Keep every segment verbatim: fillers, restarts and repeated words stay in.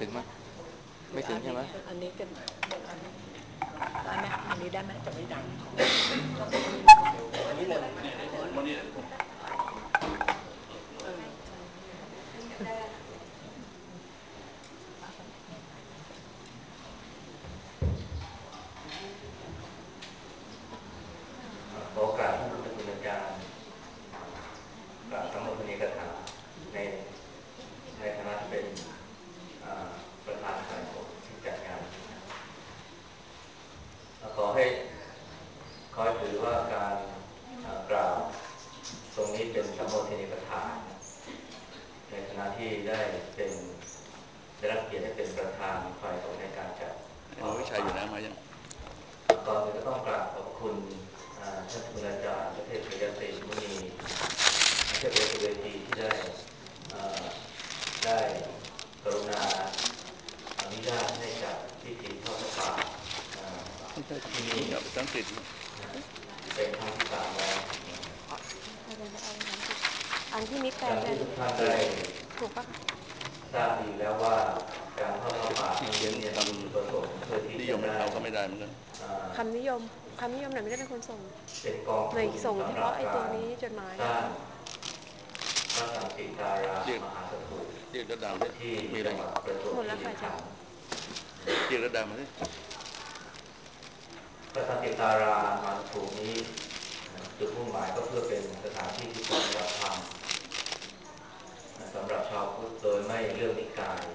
ถึงไหมไม่ถึงใช่ไหมอันนี้กันอันได้ไหมอันนี้ได้ไหมจะไม่ดังอันนี้เลยวันนี้เออใช่ขอโอกาสท่านผู้บริการกราบทั้งหมดนี้กถาในในฐานะที่เป็นประธานฝ่ายสงฆ์ที่จัดงานขอให้ขอให้ถือว่าการกราบตรงนี้เป็นสัมโภชนียกถาในฐานะที่ได้เป็นได้รับเกียรติให้เป็นประธานฝ่ายสงฆ์ในการจัดหมอวิชัยอยู่นะมายังก่อนอื่นก็ต้องกราบขอบคุณท่านผู้อาจารย์พระเทพเทยศรีมุนีพระเทพเทยศรีที่ได้ได้กรุณาอนุญาตให้จัดพิธีทอดพระป่าที่นี่สังกฤษเป็นครั้งที่สามแล้วอันที่มิแปลที่ทุกท่านได้ถูกปะทราบดีแล้วว่าการทอดพระป่าที่ที่เขียนนี่คจุดประสงค์เพื่อที่ำนิยจะมได้เอาก็ไม่ได้เหมือนกันคำนิยมคำนิยมไหนไม่ได้เป็นคนส่งเป็นกองหน่วยส่งเฉสำหรับพาะไอ้ตัวนี้จดหมายสร้างพระสันติการามหาสถูปเรียกระดับเลยที่มีอะไรจังหวัดประจวบหมดแล้คีวค่ะอาจารรีขันธ์ย์เรียกระดับมาเลยพระสันติการามหาสถูปนี้จุดมุ่งหมายก็เพื่อเป็นสถานที่ที่ปฏิบัติธรรมสำหรับชาวพุทธโดยไม่เลือกนิกาย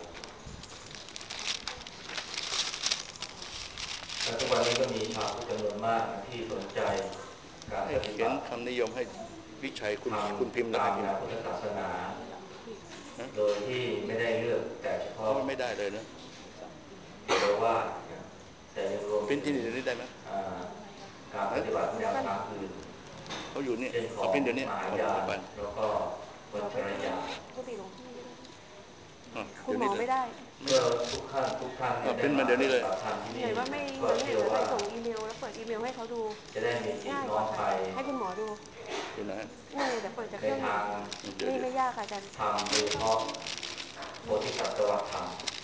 และทุกวันนี้ก็มีชาวพุทธจำนวนมากที่สนใจการให้ปฏิเขียนบัติคำนิยมให้วิชัยคุณทคุณพิมพ์ำแล้วตามให้พิมพ์แนวพุทธศาสนาโดยที่ไม่ได้เลือกแต่เฉพาะไม่ได้เลยนะเรียกว่าแต่ยังรวมพิมพ์ที่ถึงนี่เดี๋ยวนี้ได้ไหมการปฏิบัติแนวทางอื่นเขาอยู่นี่เช่นขเอาองพิมพ์เดี๋ยวนี้มหาเอายานเอาไปแล้วก็วัชรยานปกติหลวงพี่ไม่ได้คุเดี๋ยวนี้เลยณหมอไม่ได้ไม่เพื่อได้ทุกท่านทุกท่านเอาได้พิมพ์มาปมาเดี๋ยวนี้เลยฏิบัติธรรมที่หน่นี่อยว่าไม่ก็งั้นหน่อยเชื่อว่าจะไปส่งอีเมลแล้วเปิดอีเมลให้เขาดูจะได้มีจิตง่ายกน้อมไปว่าค่ะให้คุณหมอดูอยู่ไหนนี่เดี๋ยวเปิดจากในเครื่องหนูทางเดี๋ยวเดี๋ยวนี่ไม่ยากค่ะอาจารย์ธรรมโดยเฉพาะโพธิสัตวธรรม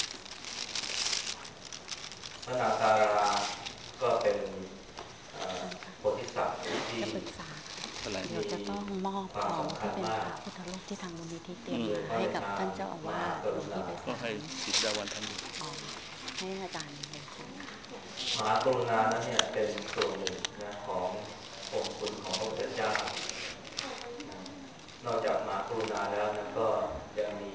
พระนาคาราก็เป็นโพธิสัตว์ที่จะปรึกษาอะไรเดี๋ยวจะต้องมอบควาของมสำคัที่เป็นญมากพระพุทธรูปที่ทางมูลนิธิเตรียมมาให้กับท่านเจ้าอาวาสหลวงพี่ไพก็ศาให้ลจิตดาวันทำอยู่อ๋อให้อาจารย์เป็นคนมหากรุณานั้นเนี่ยเป็นส่วนหนึ่งนะขององค์คุณของพระพุทธเจ้านอกจากมหากรุณาแล้วนะก็ยังมี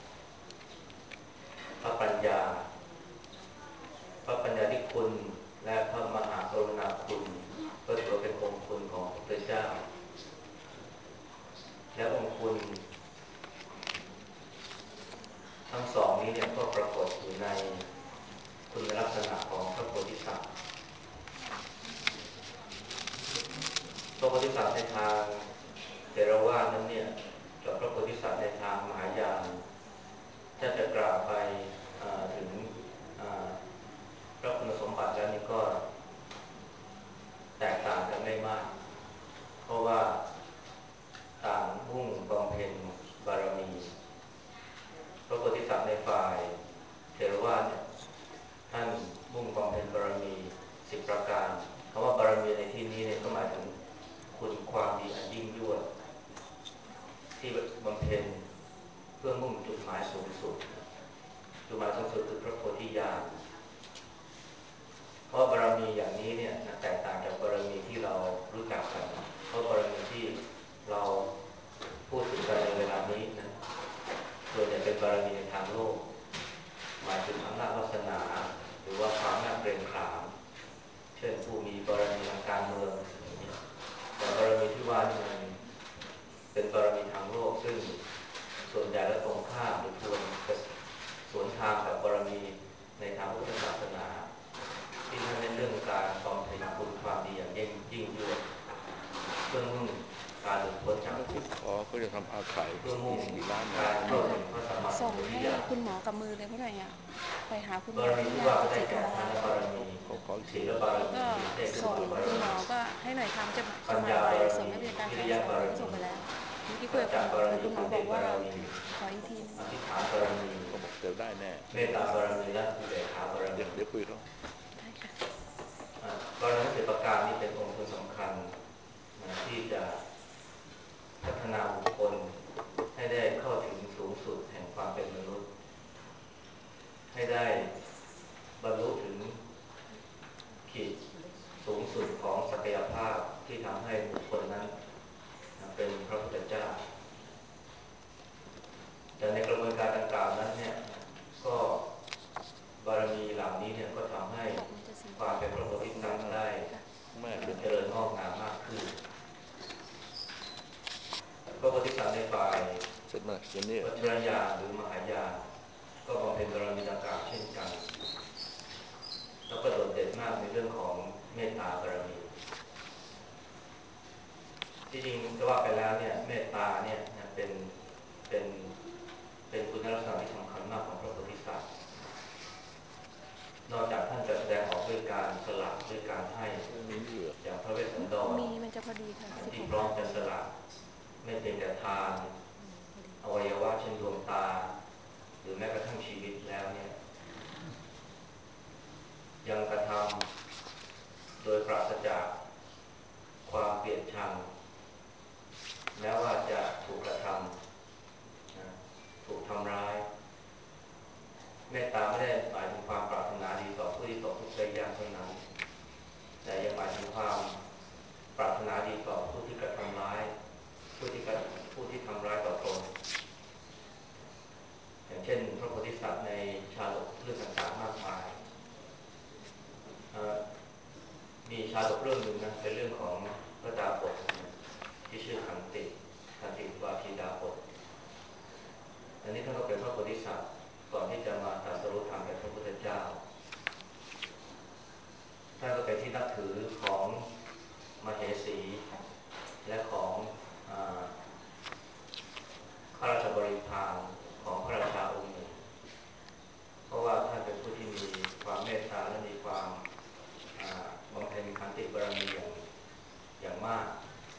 พระปัญญาพระปัญญาธิคุณและพระมหากรุณาคุณก็ถือเป็นองค์คุณของพระพุทธเจ้าและองค์คุณทั้งสองนี้เนี่ยก็ปรากฏอยู่ในคุณลักษณะของพระโพธิสัตว์พระโพธิสัตว์ในทางเทรวาทนั้นเนี่ยกับพระโพธิสัตว์ในทางมหายานถ้าจะกล่าวไปถึงพระคุณสมบัติแล้วนี่ก็แตกต่างกันไม่มากเพราะว่าต่างมุ่งบำเพ็ญบารมีพระโพธิสัตว์ในฝ่ายเทรวาทเนี่ยท่านมุ่งบำเพ็ญบารมีสิบประการคำว่าบารมีในที่นี้เนี่ยก็หมายถึงคุณความดีอันยิ่งยวดที่บำเพ็ญเพื่อมุ่งจุดหมายสูงสุดจุดหมายสูงสุดคือพระโพธิญาณเพราะบารมีอย่างนี้เนี่ยแตกต่างจากบารมีที่เรารู้จักกันเพราะบารมีที่เราพูดถึงกันในเวลานี้นะส่วนใหญ่เป็นบารมีในทางโลกหมายถึงอำนาจวาสนาหรือว่าความน่าเกรงขามเช่นผู้มีบารมีทางการเมืองแต่บารมีที่ว่านี่มันเป็นบารมีทางโลกซึ่งส่วนใหญ่แล้วตรงข้ามหรือควรสวนทางกับบารมีในทางพุทธศาสนาที่ท่านเน้นเรื่องการบำเพ็ญคุณความดีอย่างยิ่งยิ่งยวดเพื่อมุ่งการหลุดพ้นจากทุกข์อ๋อเขาจะทำอาขายเพื่อมุ่ที่งสี่ล้านเนี่ยการเข้าถึงพระสัมมาสัมส่งพุทธให้ญาณคุณหมอกับมือเลยเพราะหน่อยอ่ะไปหาคุณหมบารมีอที่ที่ว่าได้งานกิจิตุแก่ทานลาบารมีเขาขออีกศีสี่ลบารมีก็เทศส่งบารคุณหมมีอก็ให้หน่อยทำจะสปัญมัยญาใบบารมีส่งให้บริการวิขายสองริยะบารก็ส่มีงไปแล้วเมื่อกี้คุยกับคุณหมอเลยคุณหมอบอกว่าขออีกทีนึงอธิษฐานบารมีก็บอกเดี๋ยวได้แน่เมตตาบารมีและอุเบกขาบารมีเดี๋ยวเดี๋ยวคุยเขาได้ค่ะบารมีสิบประการนี้เป็นองค์สำคัญที่จะพัฒนาบุคคลให้ได้เข้าถึงสูงสุดแห่งความเป็นมนุษย์ให้ได้บรรลุถึงขีดสูงสุดของศักยภาพที่ทำให้บุคคลนั้นเป็นพระพุทธเจ้าแต่ในกระบวนการดังกล่าวนั้นเนี่ยก็บารมีเหล่านี้เนี่ยก็ทำให้ความเป็นพระโพธิสัตว์ได้เจริญงอกงามมากขึ้นพระโพธิสัตว์ในฝ่ายวัชรยานหรือมหายานก็บำเพ็ญบารมีดังกล่าวเช่นกันแล้วก็โดดเด่นมากในเรื่องของเมตตาบารมีที่จริงจะว่าไปแล้วเนี่ยเมตตาเนี่ยเป็นเป็นเป็นคุณลักษณะที่สำคัญมากของพระโพธิสัตว์นอกจากท่านจะแสดงออกด้วยการสละด้วยการให้อย่างพระเวสสันดรมีมันจะพอดีค่ะที่พร้อมจะสละไม่เป็นแต่ทานอวัยวะเช่นดวงตาหรือแม้กระทั่งชีวิตแล้วเนี่ยยังกระทำโดยปราศจากความเกลียดชังแม้ว่าจะถูกกระทำถูกทำร้ายเมตตาไม่ได้หมายถึงความปรารถนาดีต่อผู้ที่ตกทุกข์ได้ยากเท่านั้นแต่ยังหมายถึงความปรารถนาดีต่อผู้ที่กระทำร้ายผู้ที่ผู้ที่ทำร้ายต่อตนอย่างเช่นพระโพธิสัตว์ในชาดกเรื่องต่างๆมากมายมีชาดกเรื่องหนึ่งนะเป็นเรื่องของพระดาบทที่ชื่อขันติขันติวาทีดาบทอันนี้ท่านก็เป็นพระโพธิสัตว์ก่อนที่จะมาตรัสรู้ธรรมเป็นพระพุทธเจ้าท่านก็เป็นที่นับถือของมเหสีและของข้าราชบริพารของพระราชาองค์หนึ่งเพราะว่าท่านเป็นผู้ที่มีความเมตตาและมีความบำเพ็ญขันติบารมีอย่างอย่างมาก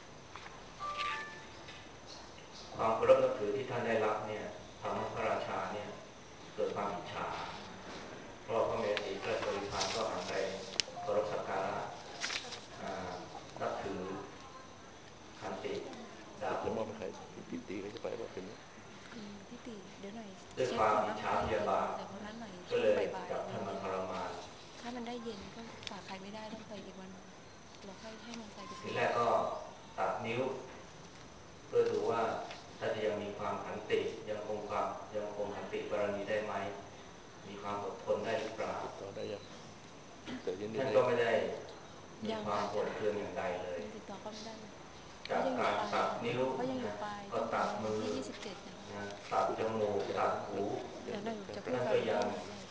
ความเคารพนับถือที่ท่านได้รับเนี่ยทำให้พระราชาเนี่ยเกิดความอิจฉาเพราะพระเมสีพระราชบริพารก็หันไปเคารพสักการะนับถือขันติดาบจะมอบให้ใครพี่ตีก็จะไปว่าเป็นพี่ตีเดี๋ยวหน่อยด้วยความอิจฉาพยาบาทแต่เพราะนั้นหน่อยก็เลยจับท่านมาทรมานถ้ามันได้เย็นก็ฝากใครไม่ได้ต้องไปอีกวันเราค่อยให้มอไซค์ไปทีแรกก็ตัดนิ้วเพื่อดูว่าท่านจะยังมีความขันติยังคงความยังคงขันติบารมีได้ไหมมีความอดทนได้หรือเปล่าต่อได้ยังท่านก็ไม่ได้มีความโกรธเคืองอย่างใดเลยติดต่อก็ไม่ได้เลยจากการตัดนิ้วเขายังอยู่ปลายก็ตัดมือที่ยี่สิบเจ็ดนะตัดจมูกตัดหูท่านก็ยัง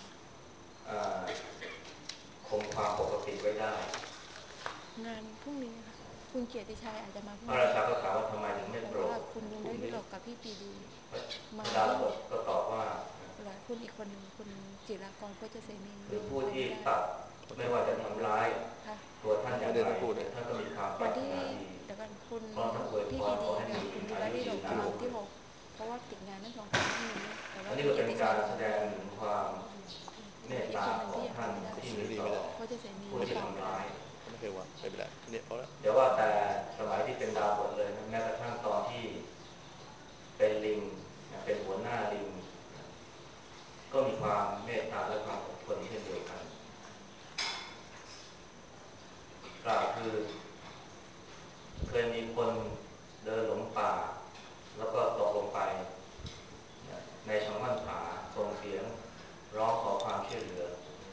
คงความปกติไว้ได้งานพรุ่งนี้ค่ะคุณเกียรติชัยอาจจะมาพรุ่งนี้พระราชาก็ถามว่าทำไมถึงไม่โปรดคุณลุงได้ที่หลบกับพี่ปีดีมาดาบทก็ตอบว่าหลายคุณอีกคนหนึ่งคุณจิรากรก็จะเสนีคือผู้ที่ตัดไม่ว่าจะทำร้ายตัวท่านอย่างไรท่านก็มีความปรารถนาดีเดี๋ยวกันคุณพร้อมทั้งอวยพรขอให้มีคุณดูอาแลยุที่หลยืบนนานที่หกเพราะว่าติดงานทั้งสองคนที่นี้แต่ว่าอันนี้ก็เป็นการแสดงถึงความเมตตาของท่านที่มีต่อผู้ที่ทำร้ายไม่เคยว่าไม่เป็นไรเนี่ยเอาละเดี๋ยวว่าแต่สมัยที่เป็นดาวบทเลยแม้กระทั่งตอนที่เป็นลิงเป็นหัวหน้าลิงก็มีความเมตตาและความอดทนเช่นเดียวกันกล่าวคือเคยมีคนเดินหลงป่าแล้วก็ตกลงไปในช่องว่านผาส่งเสียงร้องขอความช่วยเหลือ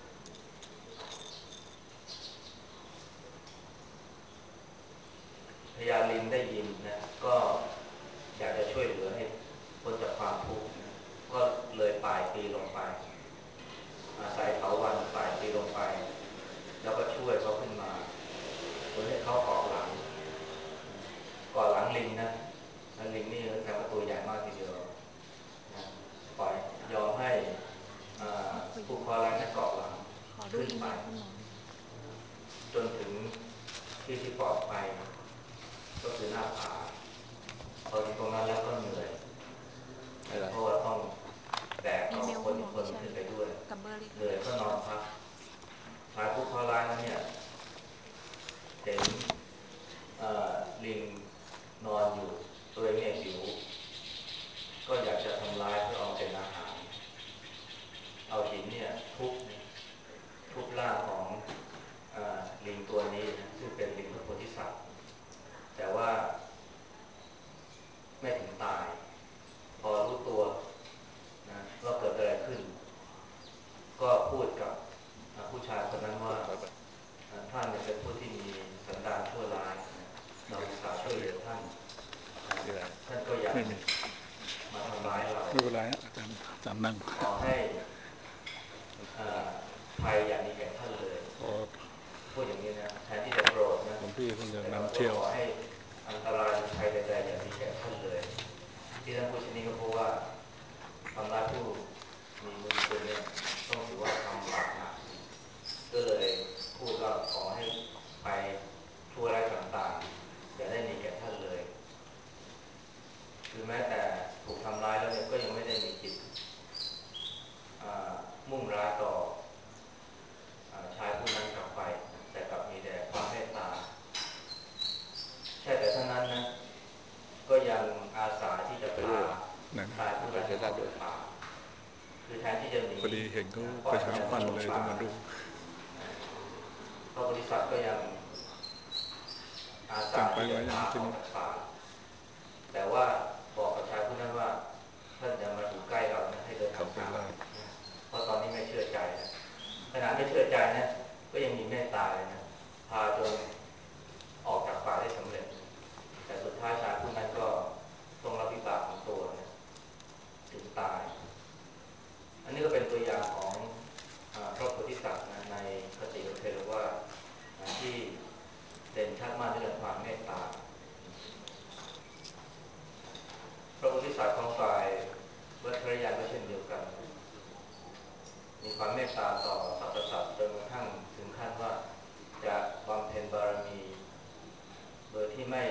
พญาลิงได้ยินนะก็อยากจะช่วยเหลือให้พ้นจากความทุกข์นะก็เลยป่ายปีลงไปอาศัยเถาวัลย์ป่ายปีลงไปแล้วก็ช่วยเขาขึ้นมาโดยให้เขาเกาะหลังเกาะหลังลิงนะลิงนี่แสดงว่าตัวใหญ่มากทีเดียวนะปล่อยยอมให้ผู้คอยนั้นเกาะหลังขึ้นไปจนถึงที่ที่ปลอดภัยก็คือหน้าผาพอถึงตรงนั้นแล้วก็เหนื่อยเพราะว่าต้องแบกเอาคนอีกคนขึ้นไปด้วยเหนื่อยก็นอนพักชายผู้เคราะห์ร้ายนั้นเนี่ยเห็นลิงนอนอยู่ตัวเองเนี่ยหิวก็อยากจะทำร้ายเพื่อเอาเป็นอาหารเอาหินเนี่ยทุบทุบร่างของลิงตัวนี้นะซึ่งเป็นลิงพระโพธิสัตว์แต่ว่าไม่ถึงตายพอรู้ตัวนะว่าเกิดอะไรขึ้นก็พูดกับผู้ชายคนนั้นว่าท่านเป็นผู้ที่มีสันดานชั่วร้ายเราอุตส่าห์ช่วยเหลือท่านท่านก็อยากมาทำร้ายเราไม่เป็นไรนะอาจารย์อาจารย์นั่งขอให้ภัยอย่างนี้แก่ท่านเลยพูดอย่างนี้นะแทนที่จะโกรธนะหลวงพี่เพิ่งจะนำเที่ยวขอให้อันตรายภัยใดๆอย่างนี้แก่ท่านเลยที่ท่านพูดเช่นนี้ก็เพราะว่าทำร้ายผู้มีบุญคุณเนี่ยต้องถือว่าทำบาปหนักก็เลยพูดว่าขอให้ภัยทั่วไร้ต่างๆอย่าได้มีแก่ท่านเลยคือแม้แต่ถูกทำร้ายแล้วเนี่ยก็ยังไม่ได้มีจิตมุ่งร้ายต่อชายผู้นั้นกลับไปแต่กลับมีแต่ความเมตตาใช่แต่เท่านั้นนะก็ยังอาสาที่จะพาชายผู้นั้นออกจากป่าคือแทนที่จะหนีพอดีเห็นเขาประชาพันธ์เลยต้องมาดูพระโพธิสัตว์ก็ยังอาสาที่จะพาออกจากป่าแต่ว่าบอกกับชายผู้นั้นว่าท่านจะมาอยู่ใกล้เรานะให้เดินทางเพราะตอนนี้ไม่เชื่อใจนะขนาดไม่เชื่อใจนะก็ยังมีเมตตาเลยนะพาจนออกจากป่าได้สำเร็จแต่สุดท้ายชายผู้นั้นก็ต้องรับวิบากของตัวนะถึงตายอันนี้ก็เป็นตัวอย่างของพระโพธิสัตว์นะในคติของเทรวาสที่เด่นชัดมากในเรื่องความเมตตาพระโพธิสัตว์ของฝ่ายวัชรยานก็เช่นเดียวกันมีความเมตตาต่อสรรพสัตว์จนกระทั่งถึงขั้นว่าจะบำเพ็ญบารมีโดยที่ไม่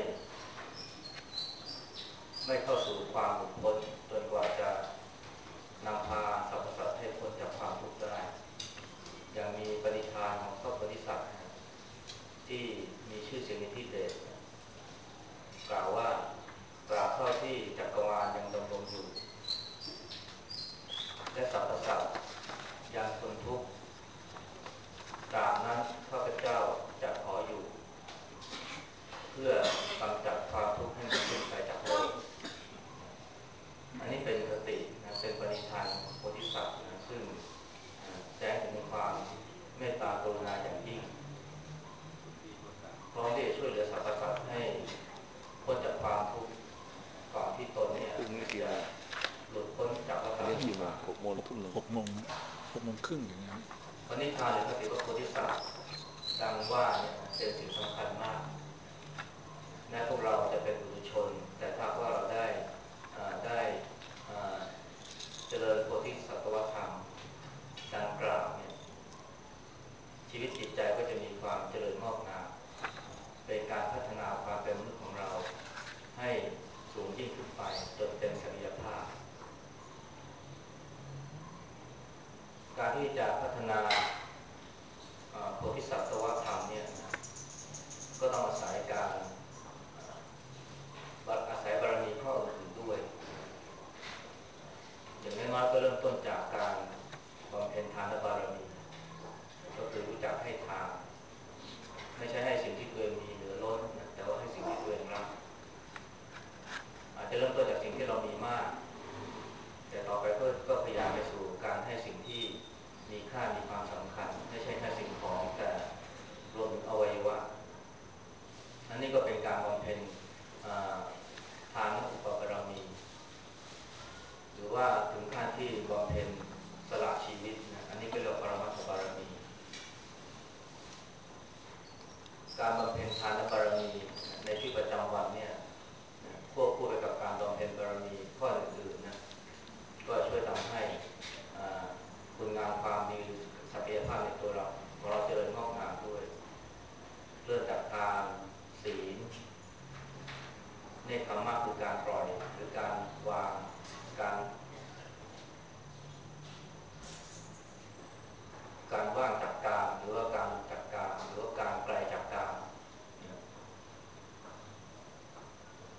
ไม่เข้าสู่ความหลุดพ้นจนกว่าจะนำพาสรรพสัตว์ให้พ้นจากความทุกข์ได้อย่างมีปณิธานของพระโพธิสัตว์ที่มีชื่อเสียงในที่เดชกล่าวว่าตราบเท่าที่จักรวาลยังดำรงอยู่และสรรพสัตว์ยังทนทุกข์ตราบนั้นข้าพเจ้าจะขออยู่เพื่อกำจัดความทุกข์ให้หมดสิ้นไปจากโลกอันนี้เป็นคตินะเป็นปณิธานของโพธิสัตว์นะซึ่งแสดงถึงความเมตตากรุณาอย่างยิ่งพร้อมที่จะช่วยเหลือสรรพสัตว์ให้พ้นจากความทุกข์ก่อนที่ตนเนี่ยจะหลุดพ้นจากวัฏฏะกี่โมงหกโมงทุ่มหนึ่งหกโมงหกโมงครึ่งอย่างเงี้ยปณิธานหรือคติพระโพธิสัตว์ดังว่าเนี่ยเป็นสิ่งสำคัญมากแม้พวกเราจะเป็นบุตุชนแต่ถ้าว่าเราได้ได้เจริญโพธิสัตวธรรมดังกล่าวเนี่ยชีวิตจิตใจก็จะมีความเจริญงอกงามเป็นการพัฒนาความเป็นมนุษย์ของเราให้สูงยิ่งขึ้นไปจนเต็มศักยภาพการที่จะพัฒนาโพธิสัตวธรรมเนี่ยนะก็ต้องอาศัยการอาศัยบารมีข้ออื่นด้วยอย่างน้อยๆก็เริ่มต้นจากการบำเพ็ญทานบารมีก็คือรู้จักให้ทานไม่ใช่ให้สิ่งที่ตัวเองมีเหลือล้นนะแต่ว่าให้สิ่งที่ตัวเองรักอาจจะเริ่มต้นจากสิ่งที่เรามีมากแต่ต่อไปก็พยายามไปสู่การให้สิ่งที่มีค่ามีความสำคัญไม่ใช่แค่สิ่งของแต่รวมถึงอวัยวะอันนี้ก็เป็นการบำเพ็ญทานอุปบารมีหรือว่าถึงขั้นที่บำเพ็ญสละชีวิตนะอันนี้ก็เรียกว่าปรมัตถบารมีการบำเพ็ญทานบารมีในชีวิตประจำวันเนี่ยควบคู่ไปกับการบำเพ็ญบารมีข้ออื่นๆนะก็ช่วยทำให้คุณงามความดีศักยภาพในตัวเราของเราเจริญงอกงามด้วยเริ่มจากทานศีลเนคขมมะคือการปล่อย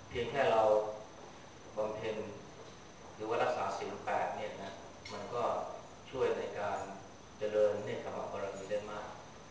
เพียงแค่เราบำเพ็ญหรือว่ารักษาศีลแปดเนี่ยนะมันก็ช่วยในการเจริญเนกขมบารมีได้มาก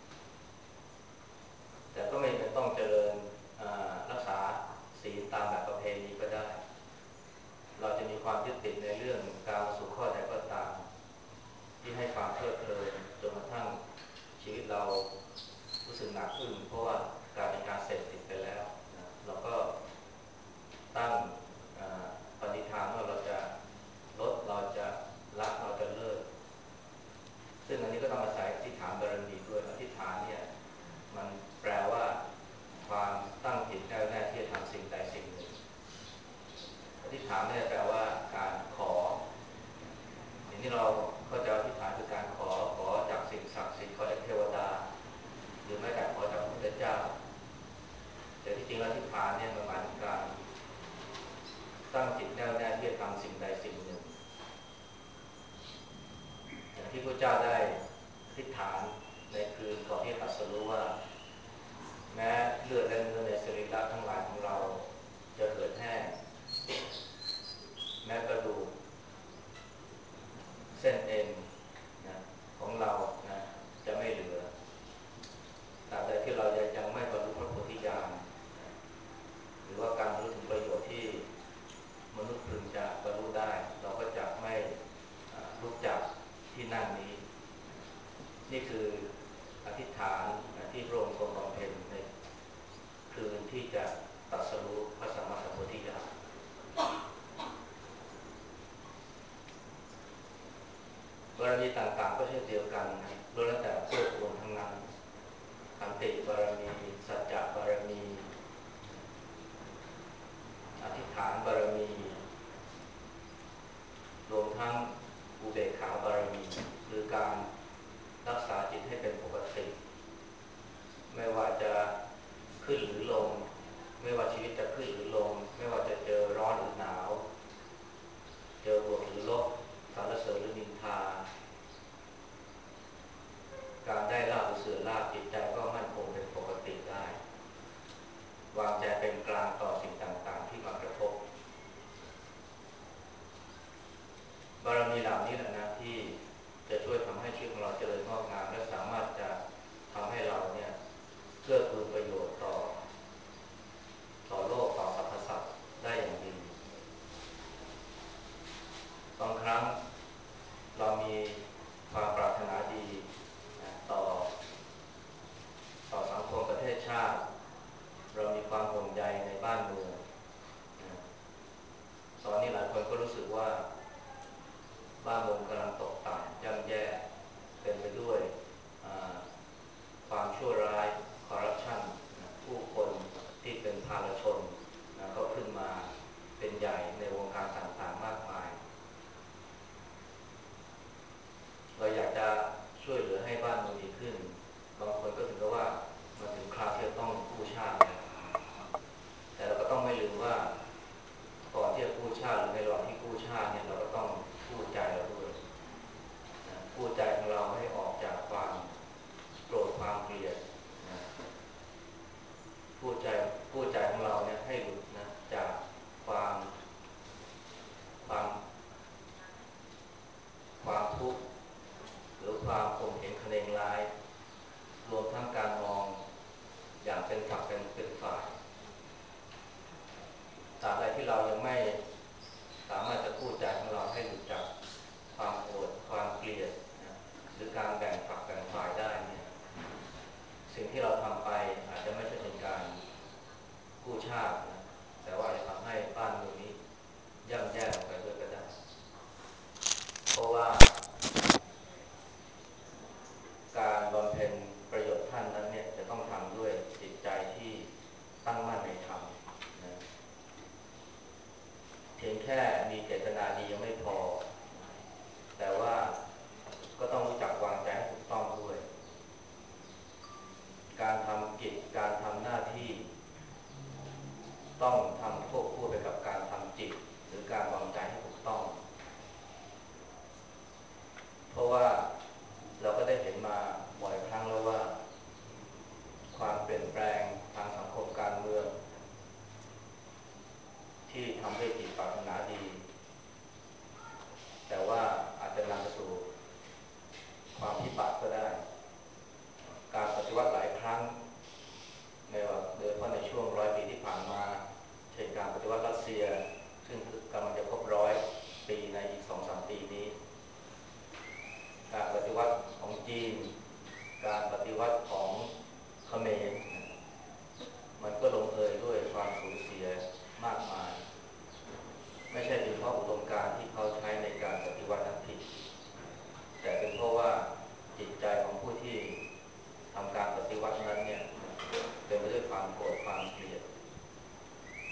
แต่ก็ไม่เป็นต้องเจริญรักษาศีลตามแบบประเพณีก็ได้เราจะมีความยึดติดในเรื่องการมาสู่ข้อใดก็ตามที่ให้ความเพลิดเพลินจนกระทั่งชีวิตเรารู้สึกหนักอึ้งเพราะว่าการเป็นการเสพติดไปแล้วนะเราก็ตั้งปณิธานว่าเราจะลดเราจะละเราจะเลิกซึ่งอันนี้ก็ต้องอาศัยอธิษฐานบารมีด้วยอธิษฐานเนี่ยมันแปลว่าความตั้งจิตแน่วแน่ที่จะทำสิ่งใดสิ่งหนึ่งอธิษฐานไม่ได้แปลว่าการขออย่างที่เราเข้าใจอธิษฐานคือการขอขอจากสิ่งศักดิ์สิทธิ์ขอจากเทวดาหรือแม้แต่ขอจากพระพุทธเจ้าแต่ที่จริงอธิษฐานเนี่ยมันหมายถึงการตั้งจิตแน่วแน่ที่จะทำสิ่งใดสิ่งหนึ่งอย่างที่พระเจ้าได้อธิษฐานในคืนก่อนที่ตรัสรู้ว่าแม้เลือดและเนื้อในสรีระทั้งหลายของเราจะเกิดแห้งแม้กระดูกเส้นเอ็นนะของเรานะจะไม่เหลือตราบใดที่เรายังไม่บรรลุพระโพธิญาณหรือว่าการบรรลุถึงประโยชน์ที่มนุษย์พึงจะบรรลุได้เราก็จะไม่ลุกจากที่นั่งนี้นี่คืออธิษฐานที่พระองค์ทรงบำเพ็ญในคืนที่จะตรัสรู้พระสัมมาสัมพุทธญาณบารมีต่างๆก็เช่นเดียวกันล้วนแล้วแต่เพื่อกูลทั้งนั้นขันติบารมีสัจจะบารมีอธิษฐานบารมีรวมทั้งอุเบกขาบารมีคือการรักษาจิตให้เป็นปกติไม่ว่าจะขึ้นหรือลงไม่ว่าชีวิตจะขึ้นหรือลงไม่ว่าจะเจอร้อนหรือหนาวเจอบวกหรือลบสรรเสริญหรือนินทาการได้ลาภหรือเสื่อมลาภจิตใจก็มั่นคงเป็นปกติได้วางใจเป็นกลางต่อสิ่งต่างๆที่มากระทบบารมีเหล่านี้แหละนะที่จะช่วยทำให้ชีวิตของเราเจริญงอกงามและสามารถจะทำให้เราเนี่ยเพื่อกูลประโยชน์ต่อต่อโลกต่อสรรพสัตว์ได้อย่างดีบางครั้งเรามีความปรารถนาดีต่อต่อสังคมประเทศชาติเรามีความห่วงใยในบ้านเมืองตอนนี้หลายคนก็รู้สึกว่าบ้านเมืองกำลังตกต่ำย่ำแย่เป็นไปด้วยความชั่วร้ายคอร์รัปชันผู้คนที่เป็นภาลชนก็ขึ้นมาเป็นใหญ่ในวงการต่างๆมากมายเราอยากจะช่วยเหลือให้บ้านเมืองดีขึ้นบางคนก็ถึงกับว่ามาถึงคราวที่จะต้องกู้ชาติแล้วแต่เราก็ต้องไม่ลืมว่าก่อนที่จะกู้ชาติหรือในระหว่างที่กู้ชาติเนี่ยเราก็ต้องกู้ใจเราด้วยกู้ใจของเราให้ออกจากความโกรธความเกลียดกู้ใจกู้ใจของเราเนี่ยให้หลุดนะจากความความความทุกข์หรือความข่มเหงคะเนงร้ายรวมทั้งการมองอย่างเป็นฝักเป็นเป็นฝ่ายตราบใดที่เรายังไม่สามารถจะกู้ใจของเราให้หลุดจากความโกรธความเกลียดนะหรือการแบ่งฝักแบ่งฝ่ายได้เนี่ยสิ่งที่เราทำไปอาจจะไม่ใช่เป็นการกู้ชาตินะแต่ว่าจะทำให้บ้านเมืองนี้ย่ำแย่ลงไปด้วยก็ได้เพราะว่าการบำเพ็ญประโยชน์ท่านนั้นเนี่ยจะต้องทำด้วยจิตใจที่ตั้ง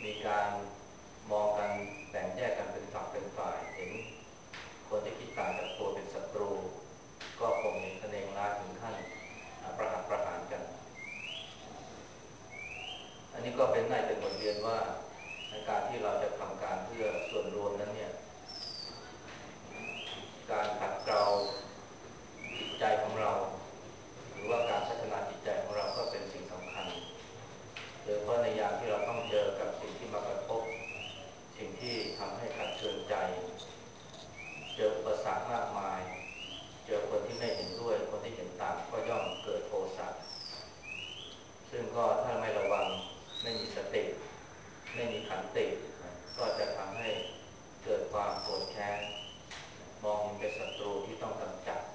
มีการมองกันแบ่งแยกกันเป็นฝักเป็นฝ่ายเห็นคนที่คิดต่างจากตัวเป็นศัตรูก็คงมีคะแนนร้ายถึงขั้นประหัตประหารกันอันนี้ก็เป็นน่าเป็นบทเรียนว่าในการที่เราจะทำการเพื่อส่วนรวมนั้นเนี่ยการขัดเกลาจิตใจของเราหรือว่าการพัฒนาจิตใจของเราก็เป็นสิ่งสำคัญโดยเฉพาะในยามที่เราต้องเจอกับสิ่งที่มากระทบสิ่งที่ทำให้ขัดเคืองใจเจออุปสรรคมากมายเจอคนที่ไม่เห็นด้วยคนที่เห็นต่างก็ย่อมเกิดโทสะซึ่งก็ถ้าไม่ระวังไม่มีสติไม่มีขันติก็จะทำให้เกิดความโกรธแค้นมองเห็นเป็นศัตรูที่ต้องกำจัด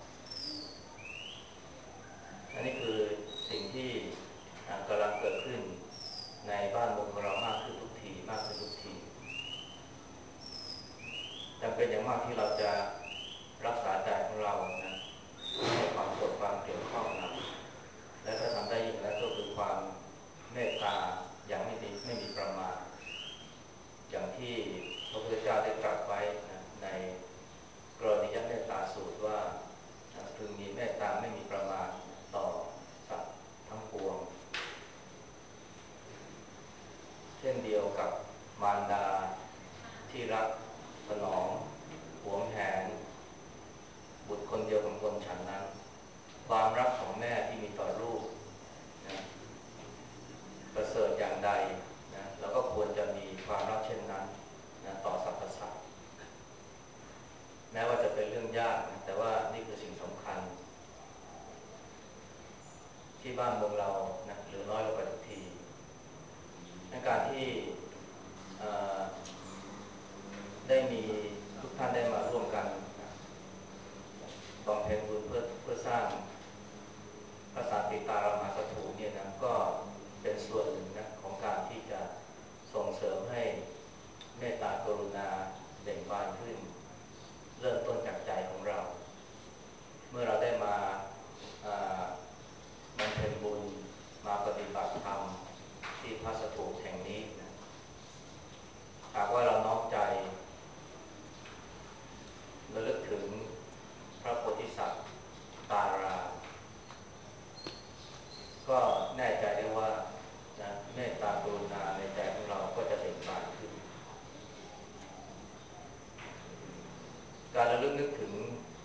อันนี้คือสิ่งที่กำลังเกิดขึ้นในบ้านเมืองของเรามากขึ้นทุกทีมากขึ้นทุกทีจำเป็นอย่างมากที่เราจะรักษาใจของเรานะให้ความโกรธความเกลียดครอบงำและถ้าทำได้ยิ่งแล้วก็คือความเมตตาอย่างไม่มีไม่มีประมาณอย่างที่พระพุทธเจ้าได้ตรัสไว้นะในกรณียเมตตาสูตรว่าพึงมีเมตตาไม่มีประมาณต่อสัตว์ทั้งปวงเช่นเดียวกับมารดาที่รักถนอมหวงแหนบุตรคนเดียวของตนฉันนั้นความรักของแม่ที่มีต่อลูกนะประเสริฐอย่างใดนะเราก็ควรจะมีความรักเช่นนั้นนะต่อสรรพสัตว์แม้ว่าจะเป็นเรื่องยากนะแต่ว่านี่คือสิ่งสำคัญที่บ้านเมืองเรานะเหลือน้อยลงไปทุกทีในการที่ได้มีทุกท่านได้มาร่วมกันบำเพ็ญบุญเพื่อเพื่อสร้างพระสันติตารมหาสถูปเนี่ยนะก็เป็นส่วนหนึ่งนะของการที่จะส่งเสริมให้เมตตากรุณาเบ่งบานขึ้นเริ่มต้นจากใจของเราเมื่อเราได้มาบำเพ็ญบุญมาปฏิบัติธรรมที่พระสถูปแห่งนี้นะหากว่าเราน้อมใจระลึกถึงพระโพธิสัตว์ตาราก็แน่ใจได้ว่านะเมตตากรุณาในใจของเราก็จะเบ่งบานขึ้นการระลึกนึกถึง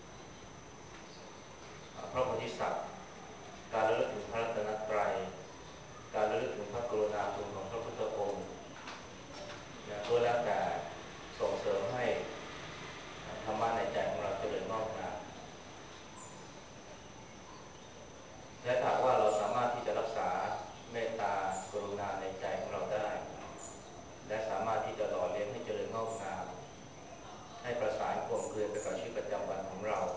พระโพธิสัตว์การระลึกถึงพระรัตนตรัยการระลึกถึงพระกรุณาคุณของพระพุทธองค์นะก็แล้วแต่ส่งเสริมให้ธรรมะในใจของเราเจริญงอกงามและถ้าว่าเราสามารถที่จะรักษาเมตตากรุณาในใจของเราได้และสามารถที่จะหล่อเลี้ยงให้เจริญงอกงามให้ประสานกลมเกลียวไปกับชีวิตประจำวันของเรา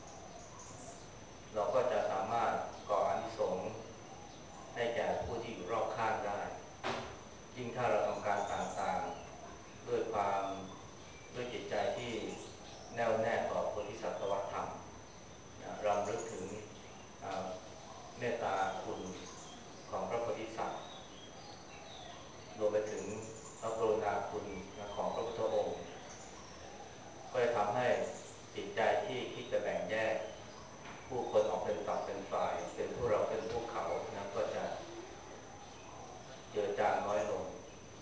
เราก็จะสามารถก่ออานิสงส์ให้แก่ผู้ที่อยู่รอบข้างได้ยิ่งถ้าเราทำการต่างๆด้วยความด้วยจิตใจที่แน่วแน่ต่อโพธิสัตวธรรมรำลึกถึงเมตตาคุณของพระโพธิสัตว์รวมไปถึงพระกรุณาคุณของพระพุทธองค์ก็จะทำให้จิตใจที่คิดจะแบ่งแยกผู้คนออกเป็นฝักเป็นฝ่ายเป็นผู้เราเป็นผู้เขานะก็จะเจือจางน้อยลง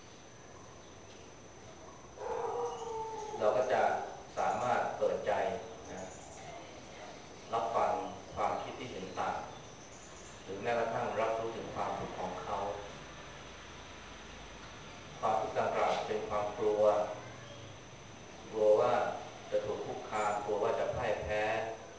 เราก็จะสามารถเปิดใจนะรับฟังความคิดที่เห็นต่างหรือแม้กระทั่งรับรู้ถึงความทุกข์ของเขาความทุกข์ดังกล่าวเป็นความกลัวกลัวว่าจะถูกคุกคามกลัวว่าจะพ่ายแพ้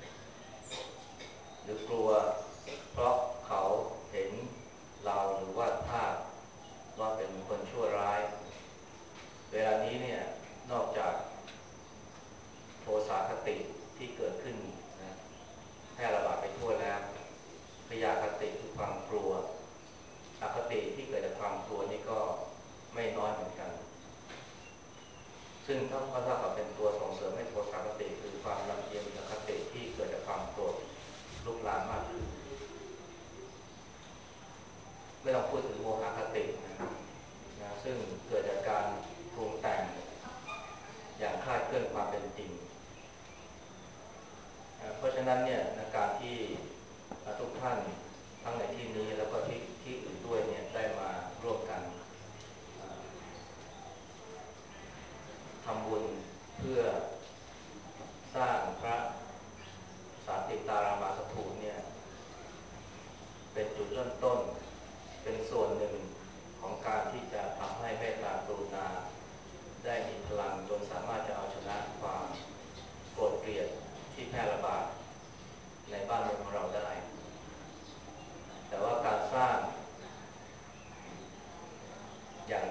หรือกลัวเพราะเขาเห็นเราหรือว่าภาพว่าเป็นคนชั่วร้ายเวลานี้เนี่ยนอกจากโทสะคติที่เกิดขึ้นนะแพร่ระบาดไปทั่วแล้วพยาคติคือความกลัวอคติที่เกิดจากความกลัวนี่ก็ไม่น้อยเหมือนกันซึ่งถ้าเท่ากับเป็นตัวส่งเสริมให้โทสะคติคือความลำเอียงอคติที่เกิดจากความโกรธลุกลามมากขึ้นไม่ต้องพูดถึงโมหคตินะนะซึ่งเกิดจากก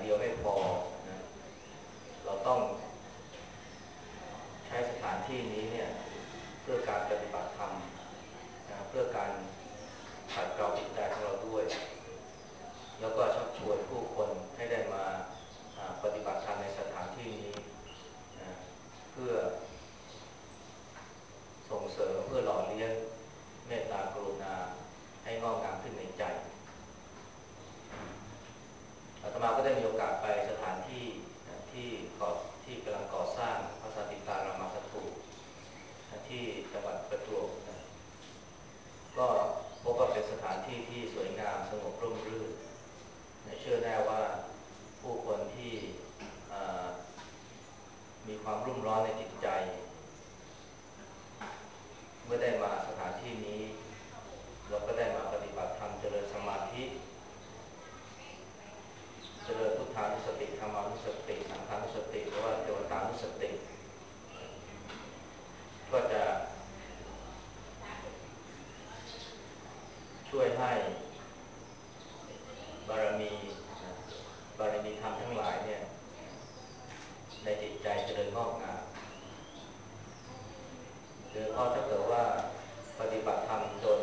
ดียวไม่พอนะเราต้องใช้สถานที่นี้เนี่ยเพื่อการปฏิบัติธรรมนะเพื่อการขัดเกลาจิตใจของเราด้วยแล้วก็ชักชวนผู้คนให้ได้มาปฏิบัติธรรมในสถานที่นี้นะเพื่อส่งเสริมเพื่อหล่อเลี้ยงเมตตากรุณาให้งอกงามขึ้นในใจอาตมาก็ได้มีโอกาสไปสถานที่ที่ก่อที่กำลังก่อสร้างพระสันติการามาสถูปที่จังหวัดประจวบนะก็พบว่าเป็นสถานที่ที่สวยงามสงบร่มรื่นเชื่อแน่ว่าผู้คนที่มีความรุ่มร้อนในจิตใจเมื่อได้มาสถานที่นี้เราก็ได้มาปฏิบัติธรรมเจริญสมาธิเจริญพุทธานุสติธรรมานุสติสังฆานุสติหรือว่าเทวตานุสติก็จะช่วยให้บารมีบารมีธรรมทั้งหลายเนี่ยในจิตใจเจริญงอกงามโดยเฉพาะถ้าเกิดว่าปฏิบัติธรรมจน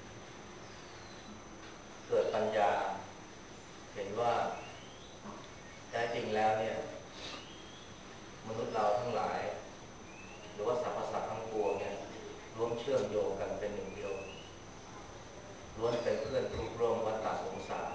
เกิดปัญญาเห็นว่าแท้จริงแล้วเนี่ยมนุษย์เราทั้งหลายหรือว่าสรรพสัตว์ทั้งปวงเนี่ยร่วมเชื่อมโยงกันเป็นหนึ่งเดียวล้วนเป็นเพื่อนทุกข์ร่วมวัฏฏะสงสาร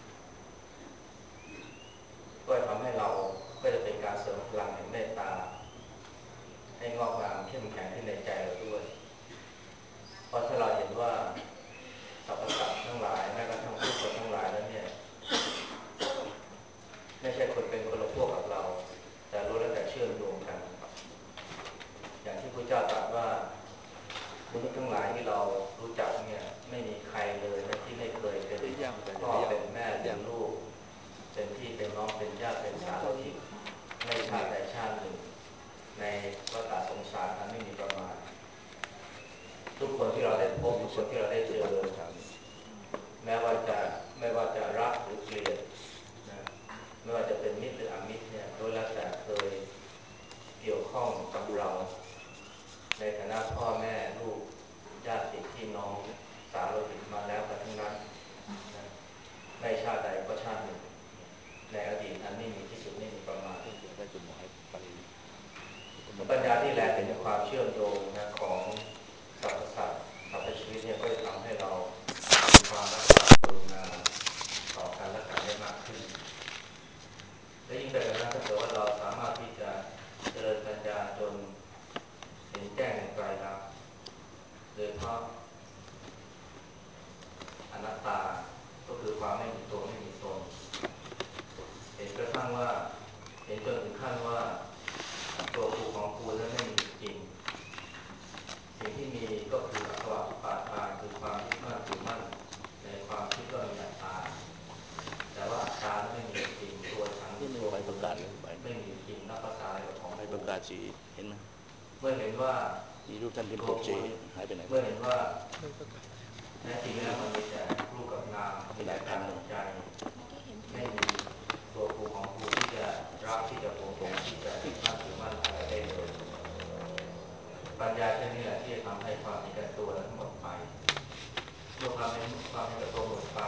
ก็ทำให้เราก็จะเป็นการเสริมพลังแห่งเมตตาให้งอกงามเข้มแข็งขึ้นในใจเราด้วยเพราะถ้าเราเห็นว่าสรรพสัตว์ทั้งหลายแม้กระทั่งผู้คนทั้งหลายนั้นเนี่ยไม่ใช่คนเป็นคนละพวกกับเราแต่รู้แล้วแต่เชื่อมโยงกันอย่างที่พระเจ้าตรัสว่ามนุษย์ทั้งหลายที่เรารู้จักเนี่ยไม่มีใครเลยนะที่ไม่เคยเป็นพ่อเป็นแม่เป็นลูกเป็นพี่เป็นน้องเป็นญาติเป็นสาวที่ในชาติใดชาติหนึ่งในวัฏสงสารอันไม่มีประมาณทุกคนที่เราได้พบทุกคนที่เราได้เจอแม้ว่าจะไม่ว่าจะรักหรือเกลียดนะไม่ว่าจะเป็นมิตรหรืออมิตรเนี่ยโดยแล้วแต่เคยเกี่ยวข้องกับเราในฐานะพ่อแม่ลูกญาติพี่น้องสาวโลหิตมาแล้วกันทั้งนั้นนะในชาติใดก็ชาติหนึ่งในอดีตอันไม่มีที่สุดไม่มีประมาณได้คุณหมอให้ไปปัญญาที่แลเห็นความเชื่อมโยงนะของสรรพสัตว์สรรพชีวิตเนี่ยก็จะทำให้เรามีความรักความกรุณาต่อกันและกันได้มากขึ้นและยิ่งไปกว่านั้นถ้าเกิดว่าเราสามารถที่จะเจริญปัญญาจนเห็นแจ้งในไตรลักษณ์โดยเพราะอนัตตาก็คือความไม่มีตัวไม่มีตนเห็นกระทั่งว่าเห็นจนถึงขั้นว่าตัวกูของกูนั้นไม่มีจริงสิ่งที่มีก็คืออัตวาทุปาทานคือความยึดมั่นถือมั่นในความคิดว่ามีอัตตาแต่ว่าอัตตาไม่มีจริงตัวฉันตัวกูไม่มีจริงนับภาษาอะไรของกูไปประกาศสีเห็นไหมเมื่อเห็นว่ามีรูปท่านเป็นโปรเจหายไปไหนเมื่อเห็นว่าแท้จริงแล้วมันมีแต่รูปกับนามมีแต่กายกับใจไม่มีตัวกูของกูที่จะรักที่จะหวงแหนที่จะยึดมั่นถือมั่นอะไรได้เลยปัญญาเช่นนี้แหละที่จะทำให้ความเห็นแก่ตัวนั้นหมดไปเมื่อความเห็นความเห็นแก่ตัวหมดไป